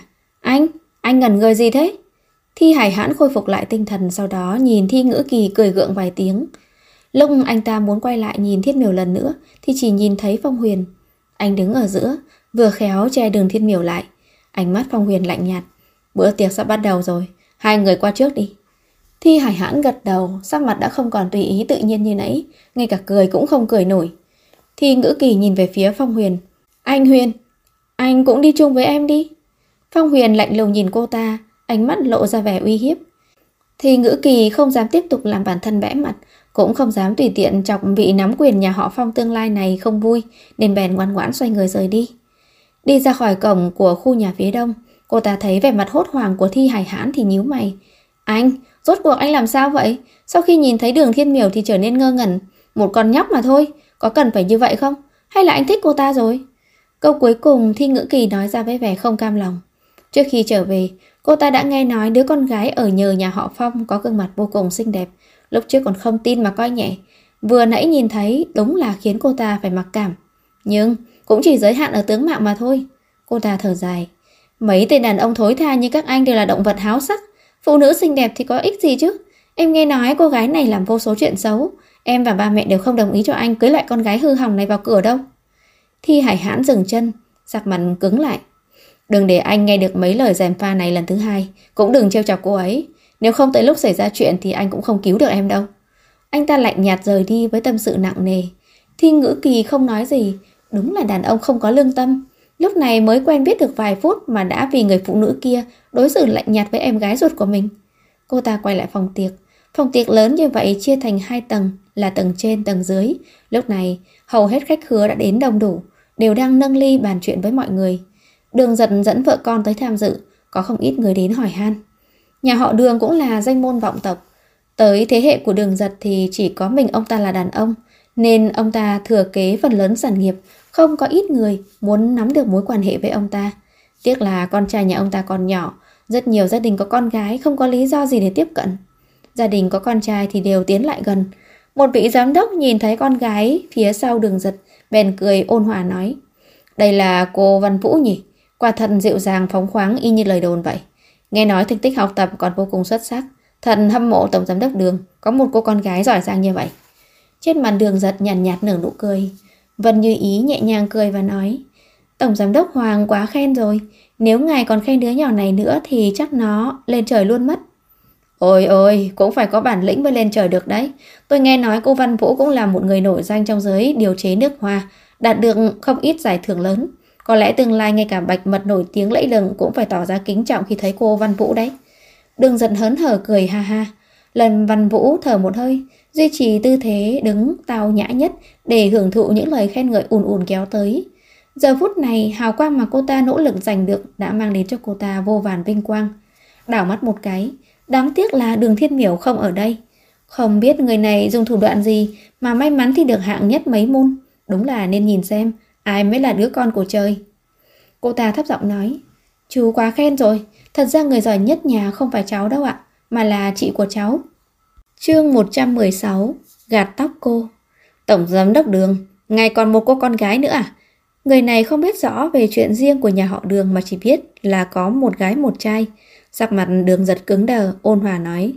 Anh ngẩn người gì thế? Thi Hải Hãn khôi phục lại tinh thần, sau đó nhìn Thi Ngữ Kỳ cười gượng vài tiếng. Lúc anh ta muốn quay lại nhìn Thiên Miểu lần nữa thì chỉ nhìn thấy Phong Huyền. Anh đứng ở giữa, vừa khéo che đường Thiên Miểu lại. Ánh mắt Phong Huyền lạnh nhạt. Bữa tiệc sắp bắt đầu rồi, hai người qua trước đi. Thi Hải Hãn gật đầu, sắc mặt đã không còn tùy ý tự nhiên như nãy, ngay cả cười cũng không cười nổi. Thi Ngữ Kỳ nhìn về phía Phong Huyền. Anh Huyền, anh cũng đi chung với em đi. Phong Huyền lạnh lùng nhìn cô ta, ánh mắt lộ ra vẻ uy hiếp. Thi Ngữ Kỳ không dám tiếp tục làm bản thân bẽ mặt, cũng không dám tùy tiện chọc vị nắm quyền nhà họ Phong tương lai này không vui, nên bèn ngoan ngoãn xoay người rời đi. Đi ra khỏi cổng của khu nhà phía đông, cô ta thấy vẻ mặt hốt hoảng của Thi Hải Hãn thì nhíu mày. Anh, rốt cuộc anh làm sao vậy? Sau khi nhìn thấy Đường Thiên Miểu thì trở nên ngơ ngẩn. Một con nhóc mà thôi, có cần phải như vậy không? Hay là anh thích cô ta rồi? Câu cuối cùng Thi Ngữ Kỳ nói ra với vẻ không cam lòng. Trước khi trở về, cô ta đã nghe nói đứa con gái ở nhờ nhà họ Phong có gương mặt vô cùng xinh đẹp. Lúc trước còn không tin mà coi nhẹ. Vừa nãy nhìn thấy đúng là khiến cô ta phải mặc cảm. Nhưng cũng chỉ giới hạn ở tướng mạo mà thôi. Cô ta thở dài. Mấy tên đàn ông thối tha như các anh đều là động vật háo sắc. Phụ nữ xinh đẹp thì có ích gì chứ? Em nghe nói cô gái này làm vô số chuyện xấu. Em và ba mẹ đều không đồng ý cho anh cưới lại con gái hư hỏng này vào cửa đâu. Thi Hải Hãn dừng chân, sắc mặt cứng lại. Đừng để anh nghe được mấy lời gièm pha này lần thứ hai. Cũng đừng trêu chọc cô ấy. Nếu không tới lúc xảy ra chuyện thì anh cũng không cứu được em đâu. Anh ta lạnh nhạt rời đi với tâm sự nặng nề. Thi Ngữ Kỳ không nói gì. Đúng là đàn ông không có lương tâm. Lúc này mới quen biết được vài phút mà đã vì người phụ nữ kia đối xử lạnh nhạt với em gái ruột của mình. Cô ta quay lại phòng tiệc. Phòng tiệc lớn như vậy chia thành 2 tầng, là tầng trên tầng dưới. Lúc này hầu hết khách khứa đã đến đông đủ, đều đang nâng ly bàn chuyện với mọi người. Đường Giật dẫn vợ con tới tham dự, có không ít người đến hỏi han. Nhà họ Đường cũng là danh môn vọng tộc. Tới thế hệ của Đường Giật thì chỉ có mình ông ta là đàn ông, nên ông ta thừa kế phần lớn sản nghiệp. Không có ít người muốn nắm được mối quan hệ với ông ta. Tiếc là con trai nhà ông ta còn nhỏ. Rất nhiều gia đình có con gái không có lý do gì để tiếp cận. Gia đình có con trai thì đều tiến lại gần. Một vị giám đốc nhìn thấy con gái phía sau Đường Giật, bèn cười ôn hòa nói. Đây là cô Văn Vũ nhỉ? Quả thật dịu dàng phóng khoáng y như lời đồn vậy. Nghe nói thành tích học tập còn vô cùng xuất sắc. Thật hâm mộ tổng giám đốc Đường có một cô con gái giỏi giang như vậy. Trên mặt Đường Giật nhàn nhạt nở nụ cười. Vân Như Ý nhẹ nhàng cười và nói. Tổng giám đốc Hoàng quá khen rồi. Nếu ngài còn khen đứa nhỏ này nữa thì chắc nó lên trời luôn mất. Ôi ôi, cũng phải có bản lĩnh mới lên trời được đấy. Tôi nghe nói cô Văn Vũ cũng là một người nổi danh trong giới điều chế nước hoa, đạt được không ít giải thưởng lớn. Có lẽ tương lai ngay cả Bạch Mật nổi tiếng lẫy lừng cũng phải tỏ ra kính trọng khi thấy cô Văn Vũ đấy. Đường Giật hớn hở cười ha ha. Lần Văn Vũ thở một hơi, duy trì tư thế đứng tao nhã nhất để hưởng thụ những lời khen ngợi ùn ùn kéo tới. Giờ phút này, hào quang mà cô ta nỗ lực giành được đã mang đến cho cô ta vô vàn vinh quang. Đảo mắt một cái, đáng tiếc là Đường Thiên Miểu không ở đây. Không biết người này dùng thủ đoạn gì mà may mắn thì được hạng nhất mấy môn. Đúng là nên nhìn xem ai mới là đứa con của trời. Cô ta thấp giọng nói. Chú quá khen rồi. Thật ra người giỏi nhất nhà không phải cháu đâu ạ, mà là chị của cháu. Chương 116. Gạt tóc cô. Tổng giám đốc Đường, ngài còn một cô con gái nữa à? Người này không biết rõ về chuyện riêng của nhà họ Đường mà chỉ biết là có một gái một trai. Sắc mặt Đường Giật cứng đờ, ôn hòa nói.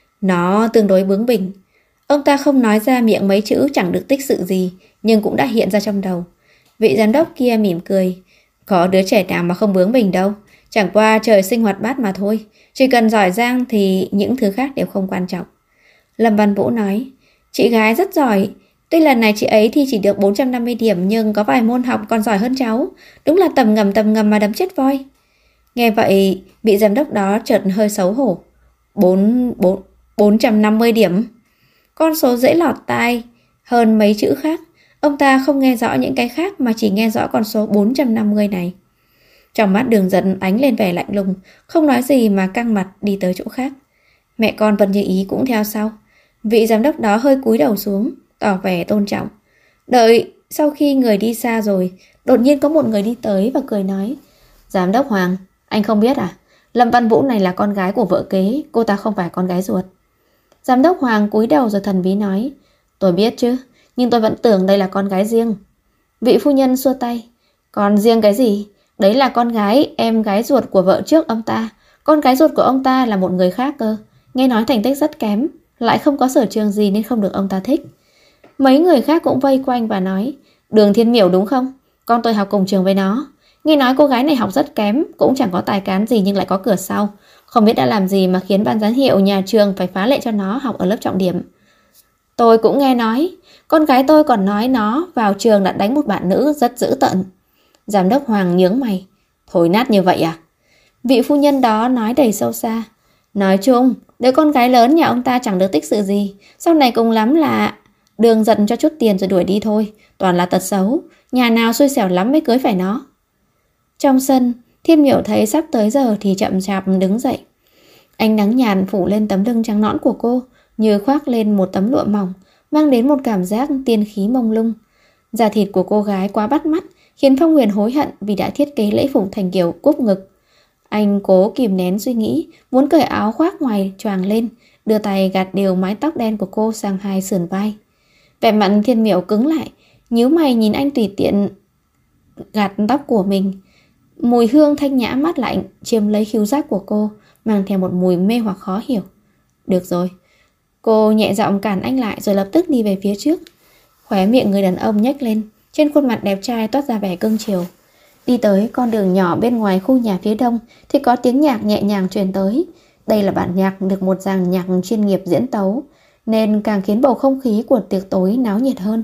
Nó tương đối bướng bỉnh. Ông ta không nói ra miệng mấy chữ chẳng được tích sự gì, nhưng cũng đã hiện ra trong đầu. Vị giám đốc kia mỉm cười. Có đứa trẻ nào mà không bướng bỉnh đâu. Chẳng qua trời sinh hoạt bát mà thôi. Chỉ cần giỏi giang thì những thứ khác đều không quan trọng. Lâm Văn Vũ nói, chị gái rất giỏi. Tuy lần này chị ấy thì chỉ được 450 điểm, nhưng có vài môn học còn giỏi hơn cháu. Đúng là tầm ngầm mà đấm chết voi. Nghe vậy, vị giám đốc đó chợt hơi xấu hổ. 450 điểm. Con số dễ lọt tai hơn mấy chữ khác. Ông ta không nghe rõ những cái khác mà chỉ nghe rõ con số 450 này. Trong mắt Đường Giận ánh lên vẻ lạnh lùng, không nói gì mà căng mặt đi tới chỗ khác. Mẹ con Vân Như Ý cũng theo sau. Vị giám đốc đó hơi cúi đầu xuống, tỏ vẻ tôn trọng. Đợi sau khi người đi xa rồi, đột nhiên có một người đi tới và cười nói, Giám đốc Hoàng, anh không biết à? Lâm Văn Vũ này là con gái của vợ kế, cô ta không phải con gái ruột. Giám đốc Hoàng cúi đầu rồi thần bí nói, tôi biết chứ, nhưng tôi vẫn tưởng đây là con gái riêng. Vị phu nhân xua tay, con riêng cái gì? Đấy là con gái, em gái ruột của vợ trước ông ta. Con gái ruột của ông ta là một người khác cơ. Nghe nói thành tích rất kém, lại không có sở trường gì nên không được ông ta thích. Mấy người khác cũng vây quanh và nói, Đường Thiên Miểu đúng không? Con tôi học cùng trường với nó. Nghe nói cô gái này học rất kém, cũng chẳng có tài cán gì nhưng lại có cửa sau. Không biết đã làm gì mà khiến ban giám hiệu nhà trường phải phá lệ cho nó học ở lớp trọng điểm. Tôi cũng nghe nói, con gái tôi còn nói nó vào trường đã đánh một bạn nữ rất dữ tợn. Giám đốc Hoàng nhướng mày, thối nát như vậy à? Vị phu nhân đó nói đầy sâu xa, nói chung, đứa con gái lớn nhà ông ta chẳng được tích sự gì. Sau này cùng lắm là Đường Giận cho chút tiền rồi đuổi đi thôi. Toàn là tật xấu, nhà nào xui xẻo lắm mới cưới phải nó. Trong sân, Thiên Miểu thấy sắp tới giờ thì chậm chạp đứng dậy. Ánh nắng nhàn phủ lên tấm lưng trắng nõn của cô, như khoác lên một tấm lụa mỏng, mang đến một cảm giác tiên khí mông lung. Da thịt của cô gái quá bắt mắt, khiến Phong Huyền hối hận vì đã thiết kế lễ phục thành kiểu cúp ngực. Anh cố kìm nén suy nghĩ, muốn cởi áo khoác ngoài choàng lên, đưa tay gạt đều mái tóc đen của cô sang hai sườn vai. Vẻ mặt Thiên Miểu cứng lại, nhíu mày nhìn anh tùy tiện gạt tóc của mình. Mùi hương thanh nhã mát lạnh chiếm lấy khứu giác của cô, mang theo một mùi mê hoặc khó hiểu. Được rồi. Cô nhẹ giọng cản anh lại rồi lập tức đi về phía trước. Khóe miệng người đàn ông nhếch lên, trên khuôn mặt đẹp trai toát ra vẻ cưng chiều. Đi tới con đường nhỏ bên ngoài khu nhà phía đông thì có tiếng nhạc nhẹ nhàng truyền tới. Đây là bản nhạc được một dàn nhạc chuyên nghiệp diễn tấu, nên càng khiến bầu không khí của tiệc tối náo nhiệt hơn.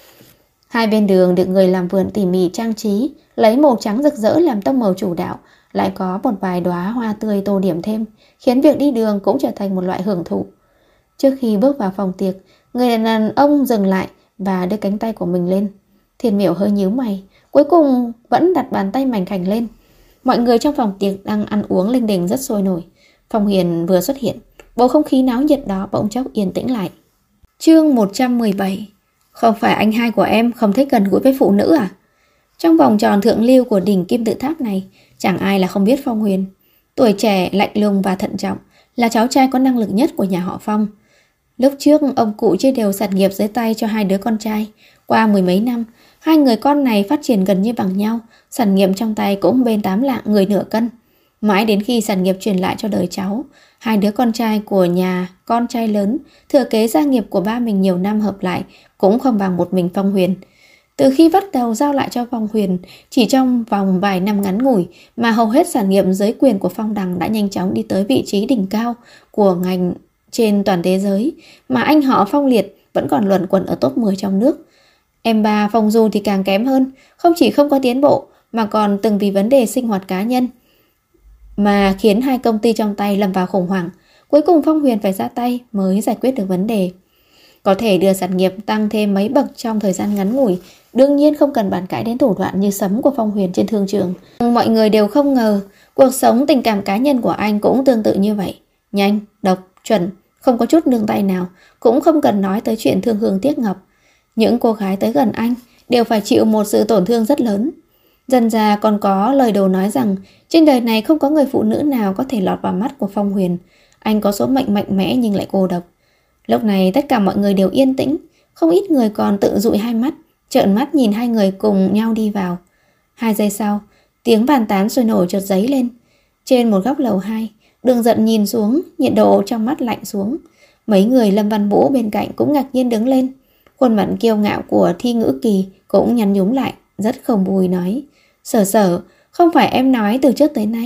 Hai bên đường được người làm vườn tỉ mỉ trang trí, lấy màu trắng rực rỡ làm tông màu chủ đạo, lại có một vài đóa hoa tươi tô điểm thêm, khiến việc đi đường cũng trở thành một loại hưởng thụ. Trước khi bước vào phòng tiệc, người đàn ông dừng lại và đưa cánh tay của mình lên. Thiên Miểu hơi nhíu mày, cuối cùng vẫn đặt bàn tay mảnh khảnh lên. Mọi người trong phòng tiệc đang ăn uống linh đình rất sôi nổi. Phong Huyền vừa xuất hiện, bầu không khí náo nhiệt đó bỗng chốc yên tĩnh lại. Chương 117. Không phải anh hai của em không thích gần gũi với phụ nữ à? Trong vòng tròn thượng lưu của đỉnh Kim Tự Tháp này, chẳng ai là không biết Phong Huyền. Tuổi trẻ, lạnh lùng và thận trọng, là cháu trai có năng lực nhất của nhà họ Phong. Lúc trước ông cụ chia đều sản nghiệp dưới tay cho hai đứa con trai. Qua mười mấy năm, hai người con này phát triển gần như bằng nhau, sản nghiệp trong tay cũng bên 8 lạng người nửa cân. Mãi đến khi sản nghiệp truyền lại cho đời cháu, hai đứa con trai của nhà con trai lớn thừa kế gia nghiệp của ba mình nhiều năm hợp lại cũng không bằng một mình Phong Huyền. Từ khi bắt đầu giao lại cho Phong Huyền, chỉ trong vòng vài năm ngắn ngủi mà hầu hết sản nghiệp dưới quyền của Phong Đằng đã nhanh chóng đi tới vị trí đỉnh cao của ngành trên toàn thế giới, mà anh họ Phong Liệt vẫn còn luẩn quẩn ở top 10 trong nước. Em ba Phong Du thì càng kém hơn, không chỉ không có tiến bộ mà còn từng vì vấn đề sinh hoạt cá nhân mà khiến hai công ty trong tay lâm vào khủng hoảng. Cuối cùng Phong Huyền phải ra tay mới giải quyết được vấn đề. Có thể đưa sản nghiệp tăng thêm mấy bậc trong thời gian ngắn ngủi, đương nhiên không cần bàn cãi đến thủ đoạn như sấm của Phong Huyền trên thương trường. Mọi người đều không ngờ cuộc sống tình cảm cá nhân của anh cũng tương tự như vậy. Nhanh, độc, chuẩn, không có chút nương tay nào, cũng không cần nói tới chuyện thương hương tiếc ngọc. Những cô gái tới gần anh đều phải chịu một sự tổn thương rất lớn. Dần ra còn có lời đồn nói rằng trên đời này không có người phụ nữ nào có thể lọt vào mắt của Phong Huyền. Anh có số mệnh mạnh mẽ nhưng lại cô độc. Lúc này tất cả mọi người đều yên tĩnh, không ít người còn tự dụi hai mắt, trợn mắt nhìn hai người cùng nhau đi vào. 2 giây sau, tiếng bàn tán sôi nổi chợt dấy lên. Trên một góc lầu 2, Đường Giận nhìn xuống, nhiệt độ trong mắt lạnh xuống. Mấy người Lâm Văn Vũ bên cạnh cũng ngạc nhiên đứng lên. Khuôn mặt kiêu ngạo của Thi Ngữ Kỳ cũng nhăn nhúm lại, rất không vui nói: Sở Sở, không phải em nói từ trước tới nay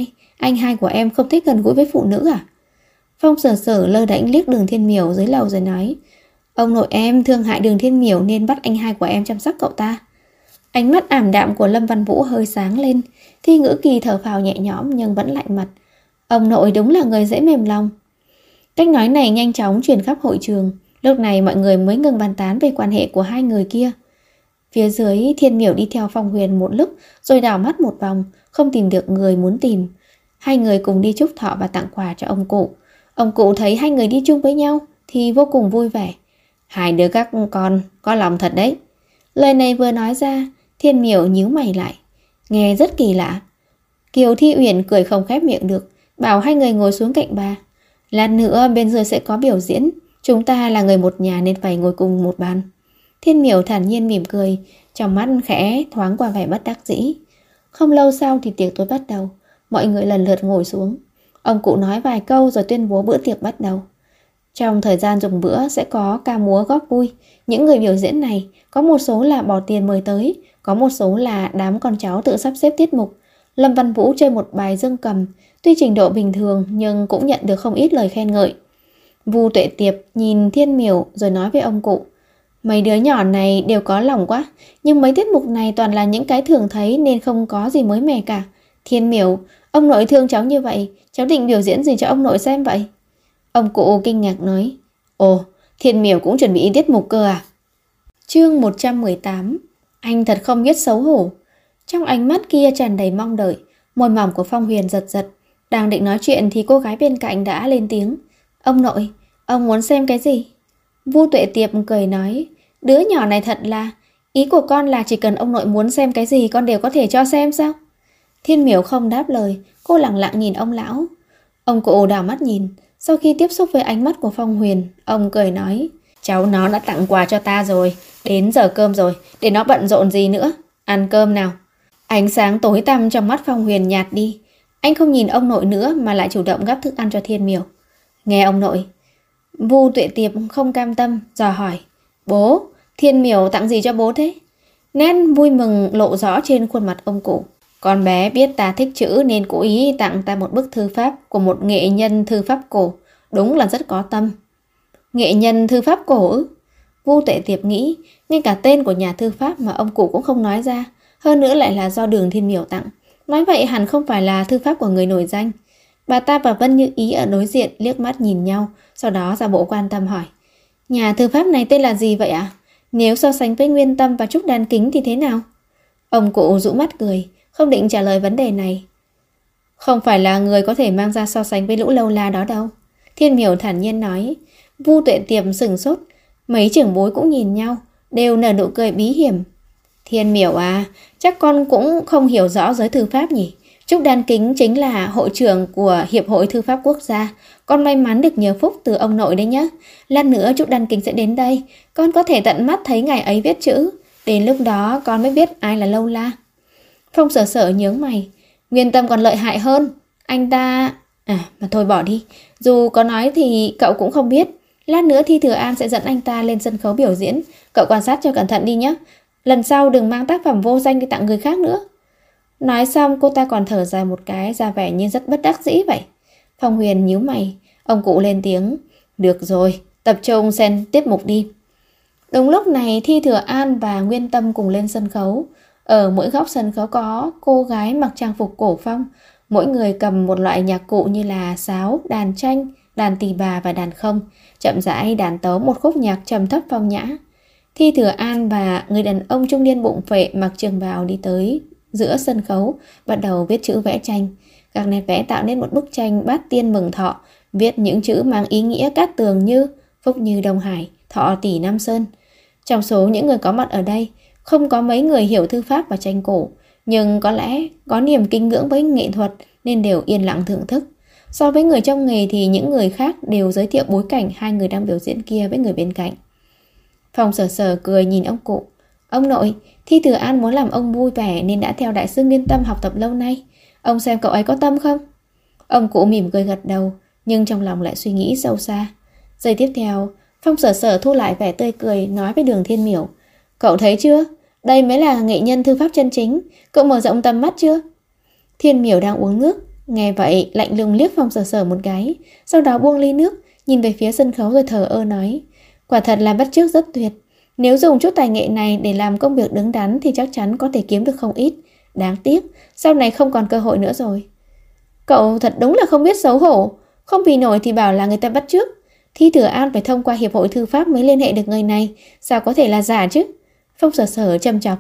Anh hai của em không thích gần gũi với phụ nữ à? Phong Sở Sở lơ đễnh liếc Đường Thiên Miểu dưới lầu rồi nói, ông nội em thương hại Đường Thiên Miểu nên bắt anh hai của em chăm sóc cậu ta. Ánh mắt ảm đạm của Lâm Văn Vũ hơi sáng lên. Thi Ngữ Kỳ thở phào nhẹ nhõm nhưng vẫn lạnh mặt. Ông nội đúng là người dễ mềm lòng. Cách nói này nhanh chóng truyền khắp hội trường. Lúc này mọi người mới ngừng bàn tán về quan hệ của hai người kia. Phía dưới, Thiên Miểu đi theo Phong Huyền một lúc rồi đảo mắt một vòng, không tìm được người muốn tìm. Hai người cùng đi chúc thọ và tặng quà cho ông cụ. Ông cụ thấy hai người đi chung với nhau thì vô cùng vui vẻ. Hai đứa các con có lòng thật đấy. Lời này vừa nói ra, Thiên Miểu nhíu mày lại. Nghe rất kỳ lạ. Kiều Thi Uyển cười không khép miệng được, bảo hai người ngồi xuống cạnh bà. Lát nữa bên dưới sẽ có biểu diễn, chúng ta là người một nhà nên phải ngồi cùng một bàn. Thiên Miểu thản nhiên mỉm cười, trong mắt khẽ thoáng qua vẻ bất đắc dĩ. Không lâu sau thì tiệc tối bắt đầu. Mọi người lần lượt ngồi xuống. Ông cụ nói vài câu rồi tuyên bố bữa tiệc bắt đầu. Trong thời gian dùng bữa sẽ có ca múa góp vui. Những người biểu diễn này có một số là bỏ tiền mời tới, có một số là đám con cháu tự sắp xếp tiết mục. Lâm Văn Vũ chơi một bài dương cầm, tuy trình độ bình thường nhưng cũng nhận được không ít lời khen ngợi. Vu Tuệ Tiệp nhìn Thiên Miểu rồi nói với ông cụ, mấy đứa nhỏ này đều có lòng quá, nhưng mấy tiết mục này toàn là những cái thường thấy nên không có gì mới mẻ cả. Thiên Miểu, ông nội thương cháu như vậy, cháu định biểu diễn gì cho ông nội xem vậy? Ông cụ kinh ngạc nói, ồ, Thiên Miểu cũng chuẩn bị tiết mục cơ à? Chương 118. Anh thật không biết xấu hổ. Trong ánh mắt kia tràn đầy mong đợi, môi mỏng của Phong Huyền giật giật. Đang định nói chuyện thì cô gái bên cạnh đã lên tiếng, ông nội, ông muốn xem cái gì? Vu Tuệ Tiệp cười nói, đứa nhỏ này thật là, ý của con là chỉ cần ông nội muốn xem cái gì con đều có thể cho xem sao? Thiên Miểu không đáp lời, cô lặng lặng nhìn ông lão. Ông cụ đảo mắt nhìn, sau khi tiếp xúc với ánh mắt của Phong Huyền, ông cười nói, cháu nó đã tặng quà cho ta rồi, đến giờ cơm rồi, để nó bận rộn gì nữa, ăn cơm nào. Ánh sáng tối tăm trong mắt Phong Huyền nhạt đi, anh không nhìn ông nội nữa mà lại chủ động gắp thức ăn cho Thiên Miểu. Nghe ông nội. Vu Tuệ Tiệp không cam tâm, dò hỏi, bố, Thiên Miểu tặng gì cho bố thế? Nét vui mừng lộ rõ trên khuôn mặt ông cụ. Con bé biết ta thích chữ nên cố ý tặng ta một bức thư pháp của một nghệ nhân thư pháp cổ, đúng là rất có tâm. Nghệ nhân thư pháp cổ ư? Vu Tuệ Tiệp nghĩ, ngay cả tên của nhà thư pháp mà ông cụ cũng không nói ra, hơn nữa lại là do Đường Thiên Miểu tặng. Nói vậy hẳn không phải là thư pháp của người nổi danh. Bà ta và Vân Như Ý ở đối diện liếc mắt nhìn nhau, sau đó ra bộ quan tâm hỏi, nhà thư pháp này tên là gì vậy ạ? Nếu so sánh với Nguyên Tâm và Trúc Đan Kính thì thế nào? Ông cụ rũ mắt cười, không định trả lời vấn đề này. Không phải là người có thể mang ra so sánh với Lũ Lâu La đó đâu. Thiên Miểu thản nhiên nói. Vu Tuệ Tiệp sửng sốt, mấy trưởng bối cũng nhìn nhau, đều nở nụ cười bí hiểm. Thiên Miểu à, chắc con cũng không hiểu rõ giới thư pháp nhỉ? Trúc Đan Kính chính là hội trưởng của Hiệp hội Thư pháp Quốc gia. Con may mắn được nhờ phúc từ ông nội đấy nhé. Lát nữa Trúc Đan Kính sẽ đến đây, con có thể tận mắt thấy ngài ấy viết chữ. Đến lúc đó con mới biết ai là Lâu La. Phong Sở Sở nhướng mày. Nguyên Tâm còn lợi hại hơn. Anh ta... mà thôi bỏ đi. Dù có nói thì cậu cũng không biết. Lát nữa Thi Thừa An sẽ dẫn anh ta lên sân khấu biểu diễn. Cậu quan sát cho cẩn thận đi nhé. Lần sau đừng mang tác phẩm vô danh đi tặng người khác nữa. Nói xong cô ta còn thở dài một cái, ra vẻ như rất bất đắc dĩ vậy. Phong Huyền nhíu mày. Ông cụ lên tiếng. Được rồi, tập trung xem tiết mục đi. Đúng lúc này Thi Thừa An và Nguyên Tâm cùng lên sân khấu. Ở mỗi góc sân khấu có cô gái mặc trang phục cổ phong. Mỗi người cầm một loại nhạc cụ như là sáo, đàn tranh, đàn tỳ bà và đàn không. Chậm rãi đàn tấu một khúc nhạc trầm thấp phong nhã. Thi Thừa An và người đàn ông trung niên bụng phệ mặc trường bào đi tới giữa sân khấu, bắt đầu viết chữ vẽ tranh. Các nét vẽ tạo nên một bức tranh bát tiên mừng thọ, viết những chữ mang ý nghĩa cát tường như phúc như Đông Hải, thọ tỷ Nam Sơn. Trong số những người có mặt ở đây, không có mấy người hiểu thư pháp và tranh cổ, nhưng có lẽ có niềm kính ngưỡng với nghệ thuật nên đều yên lặng thưởng thức. So với người trong nghề thì những người khác đều giới thiệu bối cảnh hai người đang biểu diễn kia với người bên cạnh. Phong Sở Sở cười nhìn ông cụ. Ông nội, Thi Thừa An muốn làm ông vui vẻ nên đã theo đại sư Nguyên Tâm học tập lâu nay. Ông xem cậu ấy có tâm không? Ông cụ mỉm cười gật đầu, nhưng trong lòng lại suy nghĩ sâu xa. Giây tiếp theo, Phong Sở Sở thu lại vẻ tươi cười, nói với Đường Thiên Miểu. Cậu thấy chưa? Đây mới là nghệ nhân thư pháp chân chính. Cậu mở rộng tầm mắt chưa? Thiên Miểu đang uống nước, Nghe vậy lạnh lùng liếc Phong Sở Sở một cái, sau đó buông ly nước, nhìn về phía sân khấu rồi thờ ơ nói: quả thật là bắt chước rất tuyệt. Nếu dùng chút tài nghệ này để làm công việc đứng đắn thì chắc chắn có thể kiếm được không ít. Đáng tiếc, sau này không còn cơ hội nữa rồi. Cậu thật đúng là không biết xấu hổ. Không vì nổi thì bảo là người ta bắt chước. Thi Thừa An phải thông qua Hiệp hội Thư pháp mới liên hệ được người này, sao có thể là giả chứ? Phong Sở Sở châm chọc.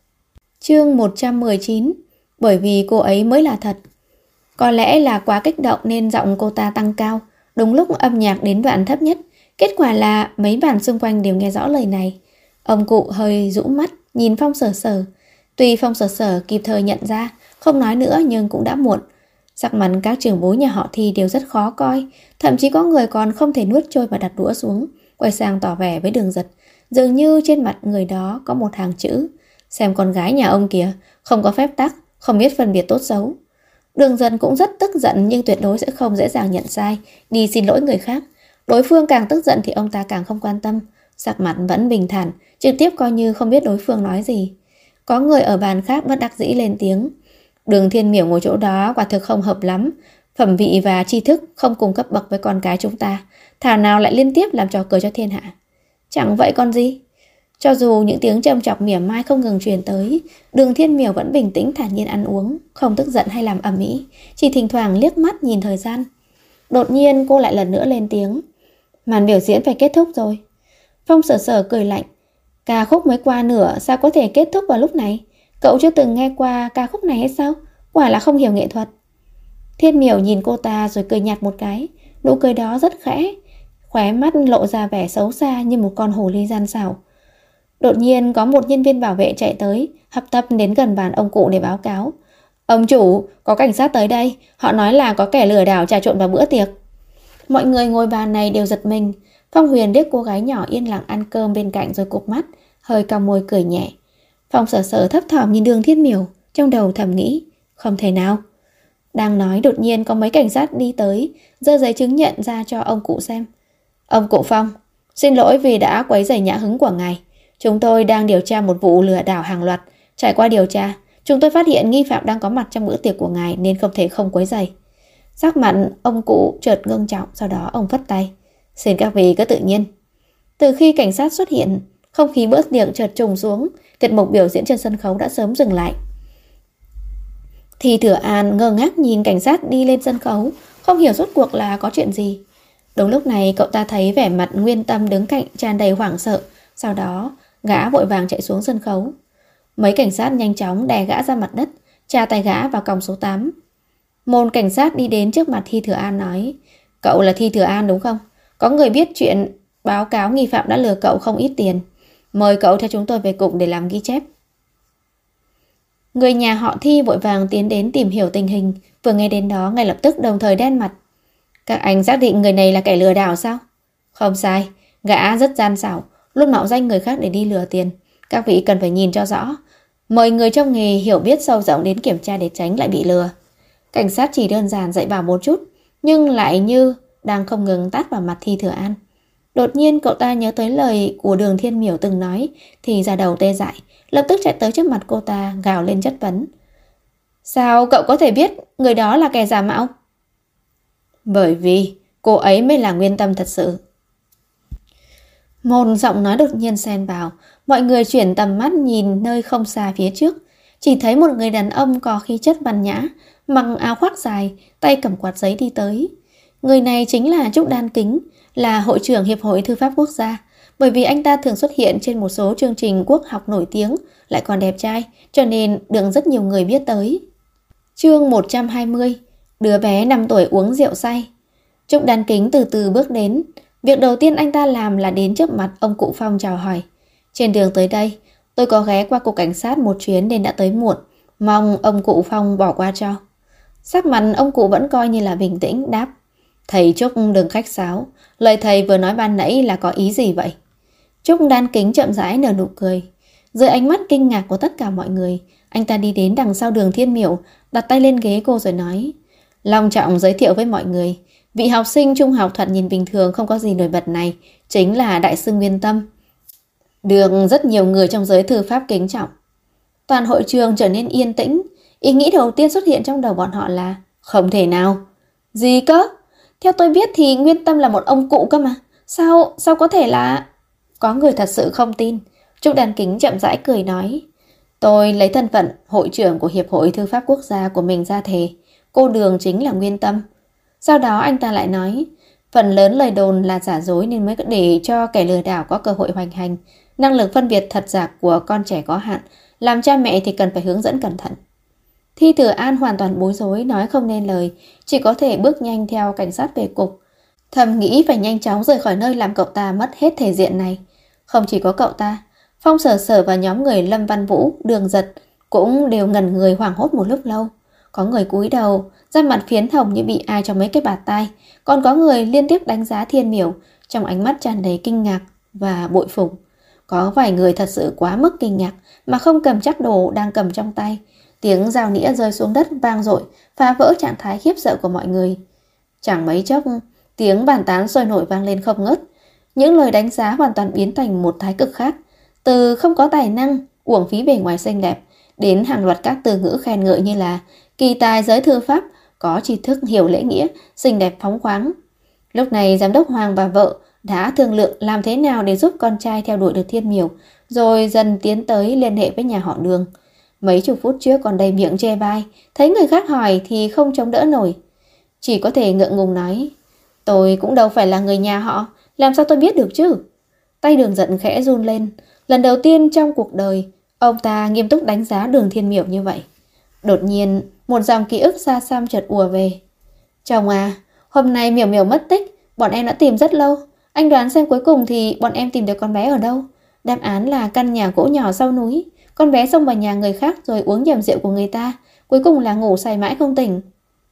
Chương 119. Bởi vì cô ấy mới là thật. Có lẽ là quá kích động nên giọng cô ta tăng cao, đúng lúc âm nhạc đến đoạn thấp nhất. Kết quả là mấy bàn xung quanh đều nghe rõ lời này. Ông cụ hơi rũ mắt nhìn Phong Sở Sở. Tuy Phong Sở Sở kịp thời nhận ra, không nói nữa nhưng cũng đã muộn. Sắc mặt các trưởng bối nhà họ Thi đều rất khó coi, thậm chí có người còn không thể nuốt trôi và đặt đũa xuống, quay sang tỏ vẻ với Đường Giật. Dường như trên mặt người đó có một hàng chữ: xem con gái nhà ông kìa, không có phép tắc, không biết phân biệt tốt xấu. Đường Giật cũng rất tức giận nhưng tuyệt đối sẽ không dễ dàng nhận sai, đi xin lỗi người khác. Đối phương càng tức giận thì ông ta càng không quan tâm, sắc mặt vẫn bình thản, trực tiếp coi như không biết đối phương nói gì. Có người ở bàn khác bất đắc dĩ lên tiếng: Đường Thiên Miểu ngồi chỗ đó quả thực không hợp lắm, phẩm vị và tri thức không cùng cấp bậc với con cái chúng ta, thảo nào lại liên tiếp làm trò cười cho thiên hạ. Chẳng vậy còn gì. Cho dù những tiếng châm chọc mỉa mai không ngừng truyền tới, Đường Thiên Miểu vẫn bình tĩnh thản nhiên ăn uống, không tức giận hay làm ầm ĩ, chỉ thỉnh thoảng liếc mắt nhìn thời gian. Đột nhiên cô lại lần nữa lên tiếng: màn biểu diễn phải kết thúc rồi. Phong Sở Sở cười lạnh: ca khúc mới qua nửa, sao có thể kết thúc vào lúc này? Cậu chưa từng nghe qua ca khúc này hay sao? Quả là không hiểu nghệ thuật. Thiên Miểu nhìn cô ta rồi cười nhạt một cái, nụ cười đó rất khẽ, khóe mắt lộ ra vẻ xấu xa như một con hồ ly gian xảo. Đột nhiên có một nhân viên bảo vệ chạy tới, hấp tấp đến gần bàn ông cụ để báo cáo: ông chủ, có cảnh sát tới đây, họ nói là có kẻ lừa đảo trà trộn vào bữa tiệc. Mọi người ngồi bàn này đều giật mình. Phong Huyền liếc cô gái nhỏ yên lặng ăn cơm bên cạnh rồi cụp mắt, hơi cong môi cười nhẹ. Phong Sở Sở thấp thỏm nhìn Đường Thiên Miểu, trong đầu thầm nghĩ: không thể nào. Đang nói đột nhiên có mấy cảnh sát đi tới, giơ giấy chứng nhận ra cho ông cụ xem. Ông cụ Phong, xin lỗi vì đã quấy rầy nhã hứng của ngài. Chúng tôi đang điều tra một vụ lừa đảo hàng loạt. Trải qua điều tra, chúng tôi phát hiện nghi phạm đang có mặt trong bữa tiệc của ngài nên không thể không quấy rầy. Sắc mặt ông cụ chợt ngưng trọng, sau đó ông phất tay: xin các vị cứ tự nhiên. Từ khi cảnh sát xuất hiện, không khí bữa tiệc chợt trùng xuống, tiết mục biểu diễn trên sân khấu đã sớm dừng lại. Thi Thừa An ngơ ngác nhìn cảnh sát đi lên sân khấu, không hiểu rốt cuộc là có chuyện gì. Đúng lúc này cậu ta thấy vẻ mặt Nguyên Tâm đứng cạnh tràn đầy hoảng sợ, sau đó gã vội vàng chạy xuống sân khấu. Mấy cảnh sát nhanh chóng đè gã ra mặt đất, tra tay gã vào còng số 8. Một cảnh sát đi đến trước mặt Thi Thừa An nói: cậu là Thi Thừa An đúng không? Có người biết chuyện báo cáo nghi phạm đã lừa cậu không ít tiền. Mời cậu theo chúng tôi về cục để làm ghi chép. Người nhà họ Thi vội vàng tiến đến tìm hiểu tình hình, vừa nghe đến đó ngay lập tức đồng thời đen mặt. Các anh xác định người này là kẻ lừa đảo sao? Không sai, gã rất gian xảo, luôn mạo danh người khác để đi lừa tiền. Các vị cần phải nhìn cho rõ. Mời người trong nghề hiểu biết sâu rộng đến kiểm tra để tránh lại bị lừa. Cảnh sát chỉ đơn giản dạy bảo một chút, nhưng lại như đang không ngừng tát vào mặt Thi Thừa An. Đột nhiên cậu ta nhớ tới lời của Đường Thiên Miểu từng nói thì da đầu tê dại, lập tức chạy tới trước mặt cô ta gào lên chất vấn: sao cậu có thể biết người đó là kẻ giả mạo? Bởi vì cô ấy mới là Nguyên Tâm thật sự. Một giọng nói đột nhiên xen vào, mọi người chuyển tầm mắt nhìn nơi không xa phía trước, chỉ thấy một người đàn ông có khí chất văn nhã, mặc áo khoác dài, tay cầm quạt giấy đi tới. Người này chính là Trúc Đan Kính, là hội trưởng Hiệp hội Thư pháp Quốc gia. Bởi vì anh ta thường xuất hiện trên một số chương trình quốc học nổi tiếng, lại còn đẹp trai, cho nên được rất nhiều người biết tới. Chương 120. Đứa bé 5 tuổi uống rượu say. Trúc Đan Kính từ từ bước đến. Việc đầu tiên anh ta làm là đến trước mặt ông cụ Phong chào hỏi: trên đường tới đây, tôi có ghé qua cục cảnh sát một chuyến nên đã tới muộn, mong ông cụ Phong bỏ qua cho. Sắc mặt ông cụ vẫn coi như là bình tĩnh đáp: thầy Trúc đừng khách sáo, lời thầy vừa nói ban nãy là có ý gì vậy? Trúc Đan Kính chậm rãi nở nụ cười. Dưới ánh mắt kinh ngạc của tất cả mọi người, anh ta đi đến đằng sau Đường Thiên Miểu, đặt tay lên ghế cô rồi nói: long trọng giới thiệu với mọi người, vị học sinh trung học thoạt nhìn bình thường không có gì nổi bật này chính là đại sư Nguyên Tâm, được rất nhiều người trong giới thư pháp kính trọng. Toàn hội trường trở nên yên tĩnh. Ý nghĩ đầu tiên xuất hiện trong đầu bọn họ là: Không thể nào. Gì cơ? Theo tôi biết thì Nguyên Tâm là một ông cụ cơ mà. Sao có thể là... Có người thật sự không tin. Trúc Đan Kính chậm rãi cười nói. Tôi lấy thân phận hội trưởng của Hiệp hội Thư pháp Quốc gia của mình ra thề. Cô Đường chính là Nguyên Tâm. Sau đó anh ta lại nói, phần lớn lời đồn là giả dối nên mới để cho kẻ lừa đảo có cơ hội hoành hành. Năng lực phân biệt thật giả của con trẻ có hạn, làm cha mẹ thì cần phải hướng dẫn cẩn thận. Thi Thừa An hoàn toàn bối rối, nói không nên lời, chỉ có thể bước nhanh theo cảnh sát về cục. Thầm nghĩ phải nhanh chóng rời khỏi nơi làm cậu ta mất hết thể diện này. Không chỉ có cậu ta, Phong Sở Sở và nhóm người Lâm Văn Vũ, Đường Giật cũng đều ngẩn người hoảng hốt một lúc lâu. Có người cúi đầu, da mặt phiến hồng như bị ai cho mấy cái bạt tai, còn có người liên tiếp đánh giá Thiên Miểu, trong ánh mắt tràn đầy kinh ngạc và bội phục. Có vài người thật sự quá mức kinh ngạc mà không cầm chắc đồ đang cầm trong tay. Tiếng dao nĩa rơi xuống đất vang dội, phá vỡ trạng thái khiếp sợ của mọi người. Chẳng mấy chốc, tiếng bàn tán sôi nổi vang lên không ngớt. Những lời đánh giá hoàn toàn biến thành một thái cực khác. Từ không có tài năng, uổng phí bề ngoài xinh đẹp, đến hàng loạt các từ ngữ khen ngợi như là kỳ tài giới thư pháp, có tri thức hiểu lễ nghĩa, xinh đẹp phóng khoáng. Lúc này giám đốc Hoàng và vợ đã thương lượng làm thế nào để giúp con trai theo đuổi được Thiên Miểu, rồi dần tiến tới liên hệ với nhà họ Đường. Mấy chục phút trước còn đầy miệng chê bai, thấy người khác hỏi thì không chống đỡ nổi. Chỉ có thể ngượng ngùng nói, tôi cũng đâu phải là người nhà họ, làm sao tôi biết được chứ? Tay Đường Giận khẽ run lên. Lần đầu tiên trong cuộc đời, ông ta nghiêm túc đánh giá Đường Thiên Miểu như vậy. Đột nhiên, một dòng ký ức xa xăm chợt ùa về. Chồng à, hôm nay Miểu Miểu mất tích, bọn em đã tìm rất lâu. Anh đoán xem cuối cùng thì bọn em tìm được con bé ở đâu? Đáp án là căn nhà gỗ nhỏ sau núi. Con bé xông vào nhà người khác rồi uống nhầm rượu của người ta, cuối cùng là ngủ say mãi không tỉnh.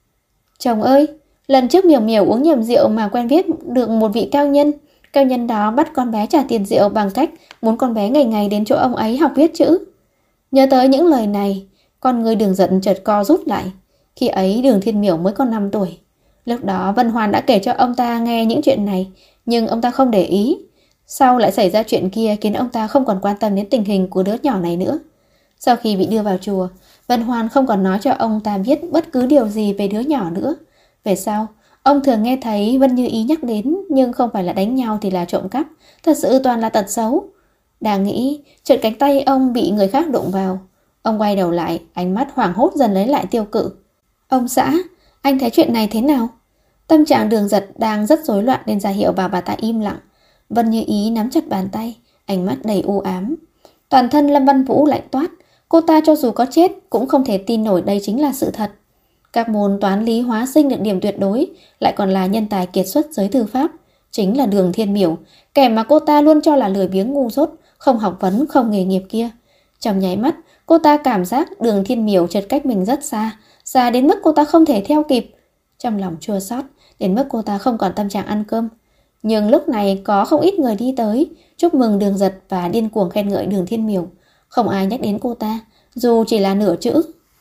Chồng ơi, lần trước Miểu Miểu uống nhầm rượu mà quen biết được một vị cao nhân. Cao nhân đó bắt con bé trả tiền rượu bằng cách muốn con bé ngày ngày đến chỗ ông ấy học viết chữ. Nhớ tới những lời này, con người Đường Giận chợt co rút lại. Khi ấy Đường Thiên Miểu mới có 5 tuổi. Lúc đó Vân Hoàn đã kể cho ông ta nghe những chuyện này, nhưng ông ta không để ý. Sau lại xảy ra chuyện kia khiến ông ta không còn quan tâm đến tình hình của đứa nhỏ này nữa. Sau khi bị đưa vào chùa, Vân Hoàn không còn nói cho ông ta biết bất cứ điều gì về đứa nhỏ nữa. Về sau, ông thường nghe thấy Vân Như Ý nhắc đến, nhưng không phải là đánh nhau thì là trộm cắp, thật sự toàn là tật xấu. Đang nghĩ, chợt cánh tay ông bị người khác đụng vào. Ông quay đầu lại, ánh mắt hoảng hốt dần lấy lại tiêu cự. Ông xã, anh thấy chuyện này thế nào? Tâm trạng Đường Giật đang rất rối loạn nên ra hiệu bảo bà ta im lặng. Vân Như Ý nắm chặt bàn tay, ánh mắt đầy u ám. Toàn thân Lâm Văn Vũ lạnh toát, cô ta cho dù có chết cũng không thể tin nổi đây chính là sự thật. Các môn toán lý hóa sinh được điểm tuyệt đối, lại còn là nhân tài kiệt xuất giới thư pháp, chính là Đường Thiên Miểu, kẻ mà cô ta luôn cho là lười biếng ngu dốt, không học vấn, không nghề nghiệp kia. Trong nháy mắt, cô ta cảm giác Đường Thiên Miểu chợt cách mình rất xa, xa đến mức cô ta không thể theo kịp. Trong lòng chua xót đến mức cô ta không còn tâm trạng ăn cơm. Nhưng lúc này có không ít người đi tới, chúc mừng Đường Giật và điên cuồng khen ngợi Đường Thiên Miểu. Không ai nhắc đến cô ta, dù chỉ là nửa chữ.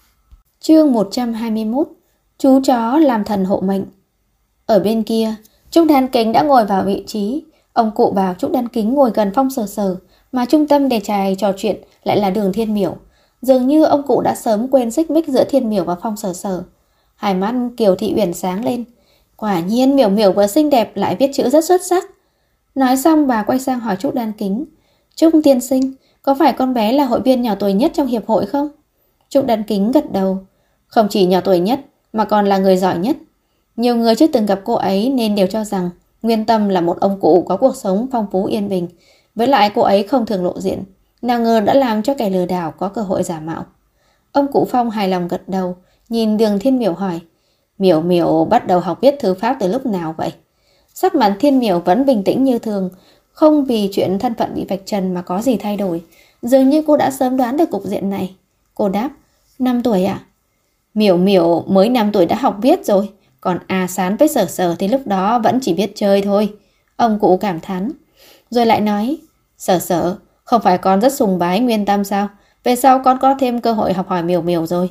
Chương 121. Chú chó làm thần hộ mệnh. Ở bên kia, Trúc Đan Kính đã ngồi vào vị trí. Ông cụ bảo Trúc Đan Kính ngồi gần Phong Sở Sở, mà trung tâm đề tài trò chuyện lại là Đường Thiên Miểu. Dường như ông cụ đã sớm quên xích mích giữa Thiên Miểu và Phong Sở Sở. Hai mắt Kiều Thị Uyển sáng lên. Quả nhiên Miểu Miểu vừa xinh đẹp lại viết chữ rất xuất sắc. Nói xong bà quay sang hỏi Trúc Đan Kính. Trúc tiên sinh, có phải con bé là hội viên nhỏ tuổi nhất trong hiệp hội không? Trúc Đan Kính gật đầu. Không chỉ nhỏ tuổi nhất mà còn là người giỏi nhất. Nhiều người chưa từng gặp cô ấy nên đều cho rằng Nguyên Tâm là một ông cụ có cuộc sống phong phú yên bình. Với lại cô ấy không thường lộ diện, nào ngờ đã làm cho kẻ lừa đảo có cơ hội giả mạo. Ông cụ Phong hài lòng gật đầu, nhìn Đường Thiên Miểu hỏi. Miểu Miểu bắt đầu học viết thư pháp từ lúc nào vậy? Sắc mặt Thiên Miểu vẫn bình tĩnh như thường, không vì chuyện thân phận bị vạch trần mà có gì thay đổi. Dường như cô đã sớm đoán được cục diện này. Cô đáp, 5 tuổi ạ. Miểu Miểu mới 5 tuổi đã học viết rồi, còn A Sán với Sở Sở thì lúc đó vẫn chỉ biết chơi thôi. Ông cụ cảm thán. Rồi lại nói, Sở Sở, không phải con rất sùng bái Nguyên Tâm sao? Về sau con có thêm cơ hội học hỏi Miểu Miểu rồi.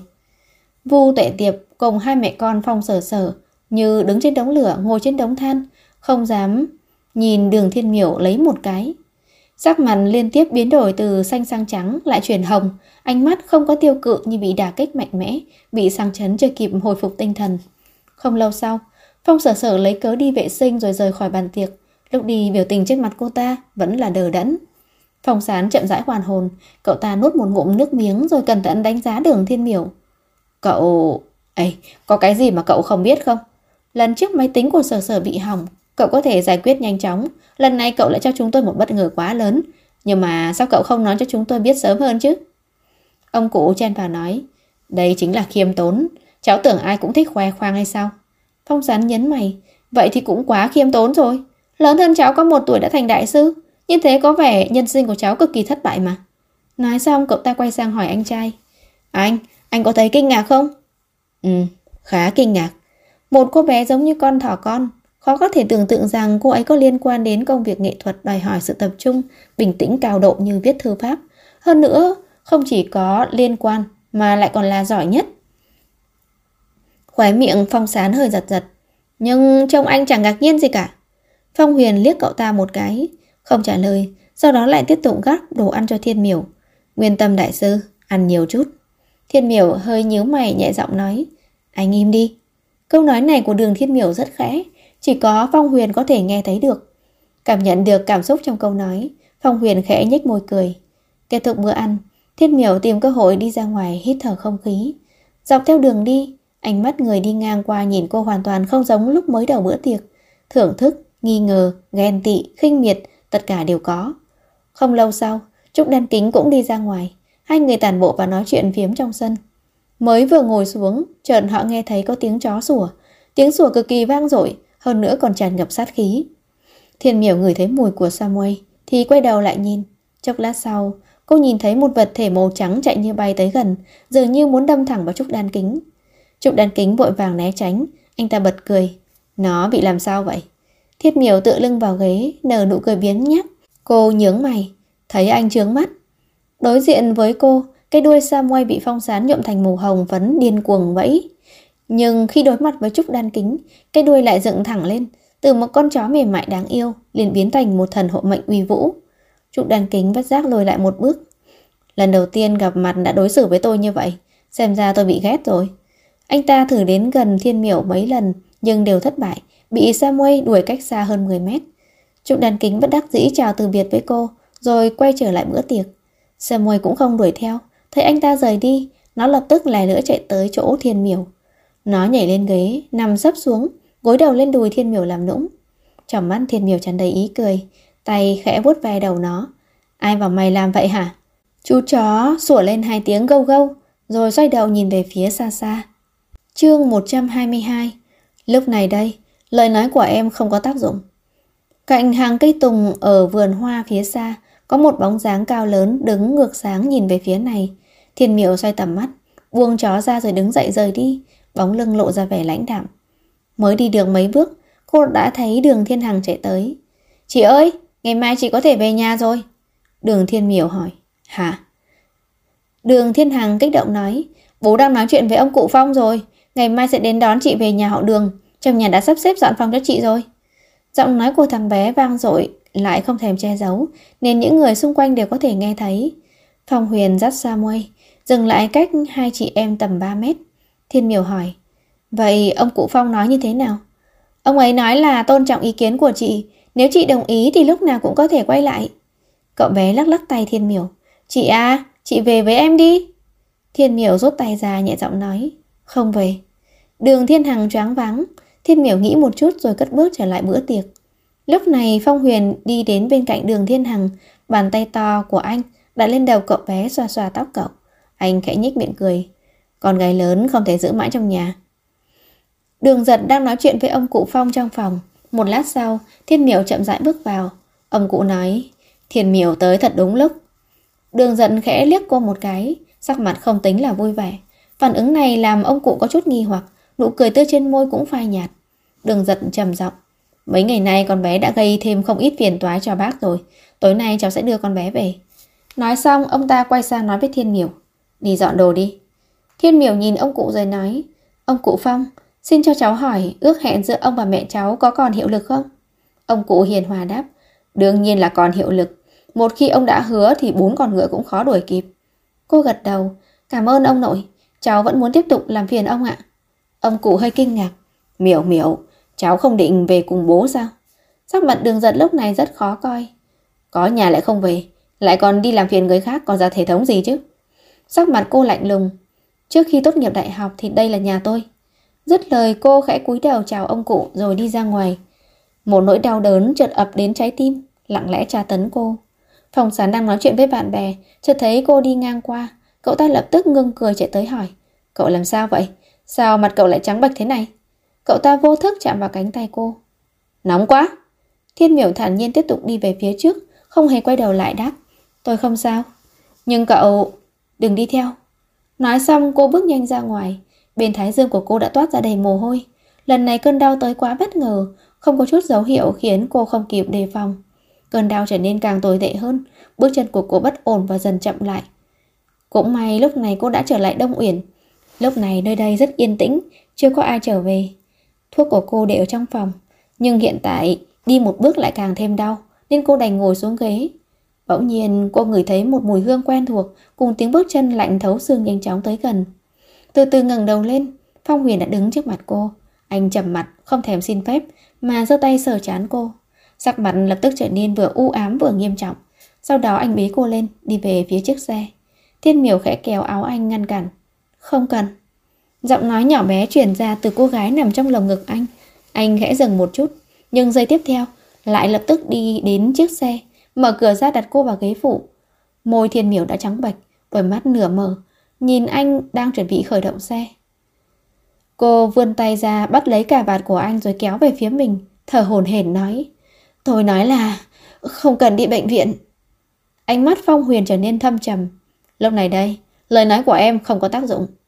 Vu Tuệ Tiệp cùng hai mẹ con Phong Sở Sở như đứng trên đống lửa ngồi trên đống than, không dám nhìn Đường Thiên Miểu lấy một cái. Sắc mặt liên tiếp biến đổi từ xanh sang trắng lại chuyển hồng, ánh mắt không có tiêu cự như bị đả kích mạnh mẽ, bị sang chấn chưa kịp hồi phục tinh thần. Không lâu sau, Phong Sở Sở lấy cớ đi vệ sinh rồi rời khỏi bàn tiệc. Lúc đi biểu tình trên mặt cô ta vẫn là đờ đẫn. Phong Sán chậm rãi hoàn hồn, cậu ta nuốt một ngụm nước miếng rồi cẩn thận đánh giá Đường Thiên Miểu. Cậu... có cái gì mà cậu không biết không? Lần trước máy tính của Sở Sở bị hỏng, cậu có thể giải quyết nhanh chóng. Lần này cậu lại cho chúng tôi một bất ngờ quá lớn. Nhưng mà sao cậu không nói cho chúng tôi biết sớm hơn chứ? Ông cụ chen vào nói, đây chính là khiêm tốn. Cháu tưởng ai cũng thích khoe khoang hay sao? Phong Sán nhấn mày, vậy thì cũng quá khiêm tốn rồi. Lớn hơn cháu có 1 tuổi đã thành đại sư. Như thế có vẻ nhân sinh của cháu cực kỳ thất bại mà. Nói xong cậu ta quay sang hỏi anh trai, anh có thấy kinh ngạc không? Khá kinh ngạc. Một cô bé giống như con thỏ con, khó có thể tưởng tượng rằng cô ấy có liên quan đến công việc nghệ thuật đòi hỏi sự tập trung, bình tĩnh cao độ như viết thư pháp. Hơn nữa, không chỉ có liên quan mà lại còn là giỏi nhất. Khóe miệng Phong Sán hơi giật giật. Nhưng trông anh chẳng ngạc nhiên gì cả. Phong Huyền liếc cậu ta một cái, không trả lời, sau đó lại tiếp tục gắp đồ ăn cho Thiên Miểu. Nguyên Tâm đại sư, ăn nhiều chút. Thiên Miểu hơi nhíu mày nhẹ giọng nói, anh im đi. Câu nói này của Đường Thiên Miểu rất khẽ, chỉ có Phong Huyền có thể nghe thấy được. Cảm nhận được cảm xúc trong câu nói, Phong Huyền khẽ nhếch môi cười. Kết thúc bữa ăn, Thiên Miểu tìm cơ hội đi ra ngoài hít thở không khí. Dọc theo đường đi, ánh mắt người đi ngang qua nhìn cô hoàn toàn không giống lúc mới đầu bữa tiệc. Thưởng thức, nghi ngờ, ghen tị, khinh miệt, tất cả đều có. Không lâu sau, Trúc Đan Kính cũng đi ra ngoài. Hai người tản bộ và nói chuyện phiếm trong sân. Mới vừa ngồi xuống, chợt họ nghe thấy có tiếng chó sủa. Tiếng sủa cực kỳ vang dội, hơn nữa còn tràn ngập sát khí. Thiên Miểu ngửi thấy mùi của Samuel thì quay đầu lại nhìn. Chốc lát sau, cô nhìn thấy một vật thể màu trắng chạy như bay tới gần, dường như muốn đâm thẳng vào Trúc Đan Kính. Trúc Đan Kính vội vàng né tránh, anh ta bật cười. Nó bị làm sao vậy? Thiên Miểu tựa lưng vào ghế, nở nụ cười biếng nhác. Cô nhướng mày, thấy anh chướng mắt. Đối diện với cô, cái đuôi Samuel bị Phong Sán nhuộm thành màu hồng phấn điên cuồng vẫy. Nhưng khi đối mặt với Trúc Đan Kính, cái đuôi lại dựng thẳng lên, từ một con chó mềm mại đáng yêu liền biến thành một thần hộ mệnh uy vũ. Trúc Đan Kính bất giác lùi lại một bước. Lần đầu tiên gặp mặt đã đối xử với tôi như vậy, xem ra tôi bị ghét rồi. Anh ta thử đến gần Thiên Miểu mấy lần nhưng đều thất bại, bị Samuel đuổi cách xa hơn 10 mét. Trúc Đan Kính bất đắc dĩ chào từ biệt với cô, rồi quay trở lại bữa tiệc. Samuel cũng không đuổi theo, thấy anh ta rời đi, nó lập tức lè lưỡi chạy tới chỗ Thiên Miểu. Nó nhảy lên ghế, nằm sấp xuống, gối đầu lên đùi Thiên Miểu làm nũng. Trong mắt Thiên Miểu tràn đầy ý cười, tay khẽ vuốt ve đầu nó. Ai bảo mày làm vậy hả? Chú chó sủa lên 2 tiếng gâu gâu, rồi xoay đầu nhìn về phía xa xa. Chương 122. Lúc này đây, lời nói của em không có tác dụng. Cạnh hàng cây tùng ở vườn hoa phía xa, có một bóng dáng cao lớn đứng ngược sáng nhìn về phía này. Thiên Miểu xoay tầm mắt, buông chó ra rồi đứng dậy rời đi, bóng lưng lộ ra vẻ lãnh đạm. Mới đi được mấy bước, cô đã thấy Đường Thiên Hằng chạy tới. Chị ơi, ngày mai chị có thể về nhà rồi. Đường Thiên Miểu hỏi. Hả? Đường Thiên Hằng kích động nói, bố đang nói chuyện với ông cụ Phong rồi, ngày mai sẽ đến đón chị về nhà họ Đường, trong nhà đã sắp xếp dọn phòng cho chị rồi. Giọng nói của thằng bé vang dội, lại không thèm che giấu, nên những người xung quanh đều có thể nghe thấy. Phong Huyền dắt Samuel, dừng lại cách hai chị em tầm 3 mét. Thiên Miểu hỏi, vậy ông cụ Phong nói như thế nào? Ông ấy nói là tôn trọng ý kiến của chị, nếu chị đồng ý thì lúc nào cũng có thể quay lại. Cậu bé lắc lắc tay Thiên Miểu, chị à, chị về với em đi. Thiên Miểu rút tay ra nhẹ giọng nói, không về. Đường Thiên Hằng choáng váng. Thiên Miểu nghĩ một chút rồi cất bước trở lại bữa tiệc. Lúc này Phong Huyền đi đến bên cạnh Đường Thiên Hằng, bàn tay to của anh đặt lên đầu cậu bé xoa xoa tóc cậu. Anh khẽ nhếch miệng cười, con gái lớn không thể giữ mãi trong nhà. Đường Giật đang nói chuyện với ông cụ Phong trong phòng. Một lát sau, Thiên Miểu chậm rãi bước vào. Ông cụ nói, Thiên Miểu tới thật đúng lúc. Đường Giật khẽ liếc cô một cái, sắc mặt không tính là vui vẻ. Phản ứng này làm ông cụ có chút nghi hoặc, nụ cười tươi trên môi cũng phai nhạt. Đường Giật trầm giọng, mấy ngày nay con bé đã gây thêm không ít phiền toái cho bác rồi, tối nay cháu sẽ đưa con bé về. Nói xong, ông ta quay sang nói với Thiên Miểu, đi dọn đồ đi. Thiên Miểu nhìn ông cụ rồi nói, ông cụ Phong, xin cho cháu hỏi, ước hẹn giữa ông và mẹ cháu có còn hiệu lực không? Ông cụ hiền hòa đáp, đương nhiên là còn hiệu lực. Một khi ông đã hứa thì 4 con ngựa cũng khó đuổi kịp. Cô gật đầu. Cảm ơn ông nội, cháu vẫn muốn tiếp tục làm phiền ông ạ. Ông cụ hơi kinh ngạc. Miểu Miểu, cháu không định về cùng bố sao? Sắc mặt Đường Giật lúc này rất khó coi. Có nhà lại không về, lại còn đi làm phiền người khác, còn ra thể thống gì chứ? Sắc mặt cô lạnh lùng. Trước khi tốt nghiệp đại học thì đây là nhà tôi. Dứt lời cô khẽ cúi đầu chào ông cụ rồi đi ra ngoài. Một nỗi đau đớn chợt ập đến trái tim, lặng lẽ tra tấn cô. Phong Sán đang nói chuyện với bạn bè, chợt thấy cô đi ngang qua. Cậu ta lập tức ngưng cười chạy tới hỏi. Cậu làm sao vậy? Sao mặt cậu lại trắng bệch thế này? Cậu ta vô thức chạm vào cánh tay cô. Nóng quá! Thiên Miểu thản nhiên tiếp tục đi về phía trước, không hề quay đầu lại đáp. Tôi không sao. Nhưng cậu... Đừng đi theo. Nói xong cô bước nhanh ra ngoài. Bên thái dương của cô đã toát ra đầy mồ hôi. Lần này cơn đau tới quá bất ngờ, không có chút dấu hiệu khiến cô không kịp đề phòng. Cơn đau trở nên càng tồi tệ hơn. Bước chân của cô bất ổn và dần chậm lại. Cũng may lúc này cô đã trở lại Đông Uyển. Lúc này nơi đây rất yên tĩnh, chưa có ai trở về. Thuốc của cô để ở trong phòng, nhưng hiện tại đi một bước lại càng thêm đau, nên cô đành ngồi xuống ghế. Bỗng nhiên cô ngửi thấy một mùi hương quen thuộc, cùng tiếng bước chân lạnh thấu xương nhanh chóng tới gần. Từ từ ngẩng đầu lên, Phong Huyền đã đứng trước mặt cô. Anh trầm mặt, không thèm xin phép, mà giơ tay sờ trán cô. Sắc mặt lập tức trở nên vừa u ám vừa nghiêm trọng. Sau đó anh bế cô lên, đi về phía chiếc xe. Thiên Miểu khẽ kéo áo anh ngăn cản. Không cần. Giọng nói nhỏ bé truyền ra từ cô gái nằm trong lồng ngực anh. Anh khẽ dừng một chút, nhưng giây tiếp theo lại lập tức đi đến chiếc xe, mở cửa ra đặt cô vào ghế phụ. Môi Thiên Miểu đã trắng bệch, đôi mắt nửa mở, nhìn anh đang chuẩn bị khởi động xe. Cô vươn tay ra bắt lấy cà vạt của anh rồi kéo về phía mình, thở hổn hển nói. Tôi nói là không cần đi bệnh viện. Ánh mắt Phong Huyền trở nên thâm trầm. Lúc này đây, lời nói của em không có tác dụng.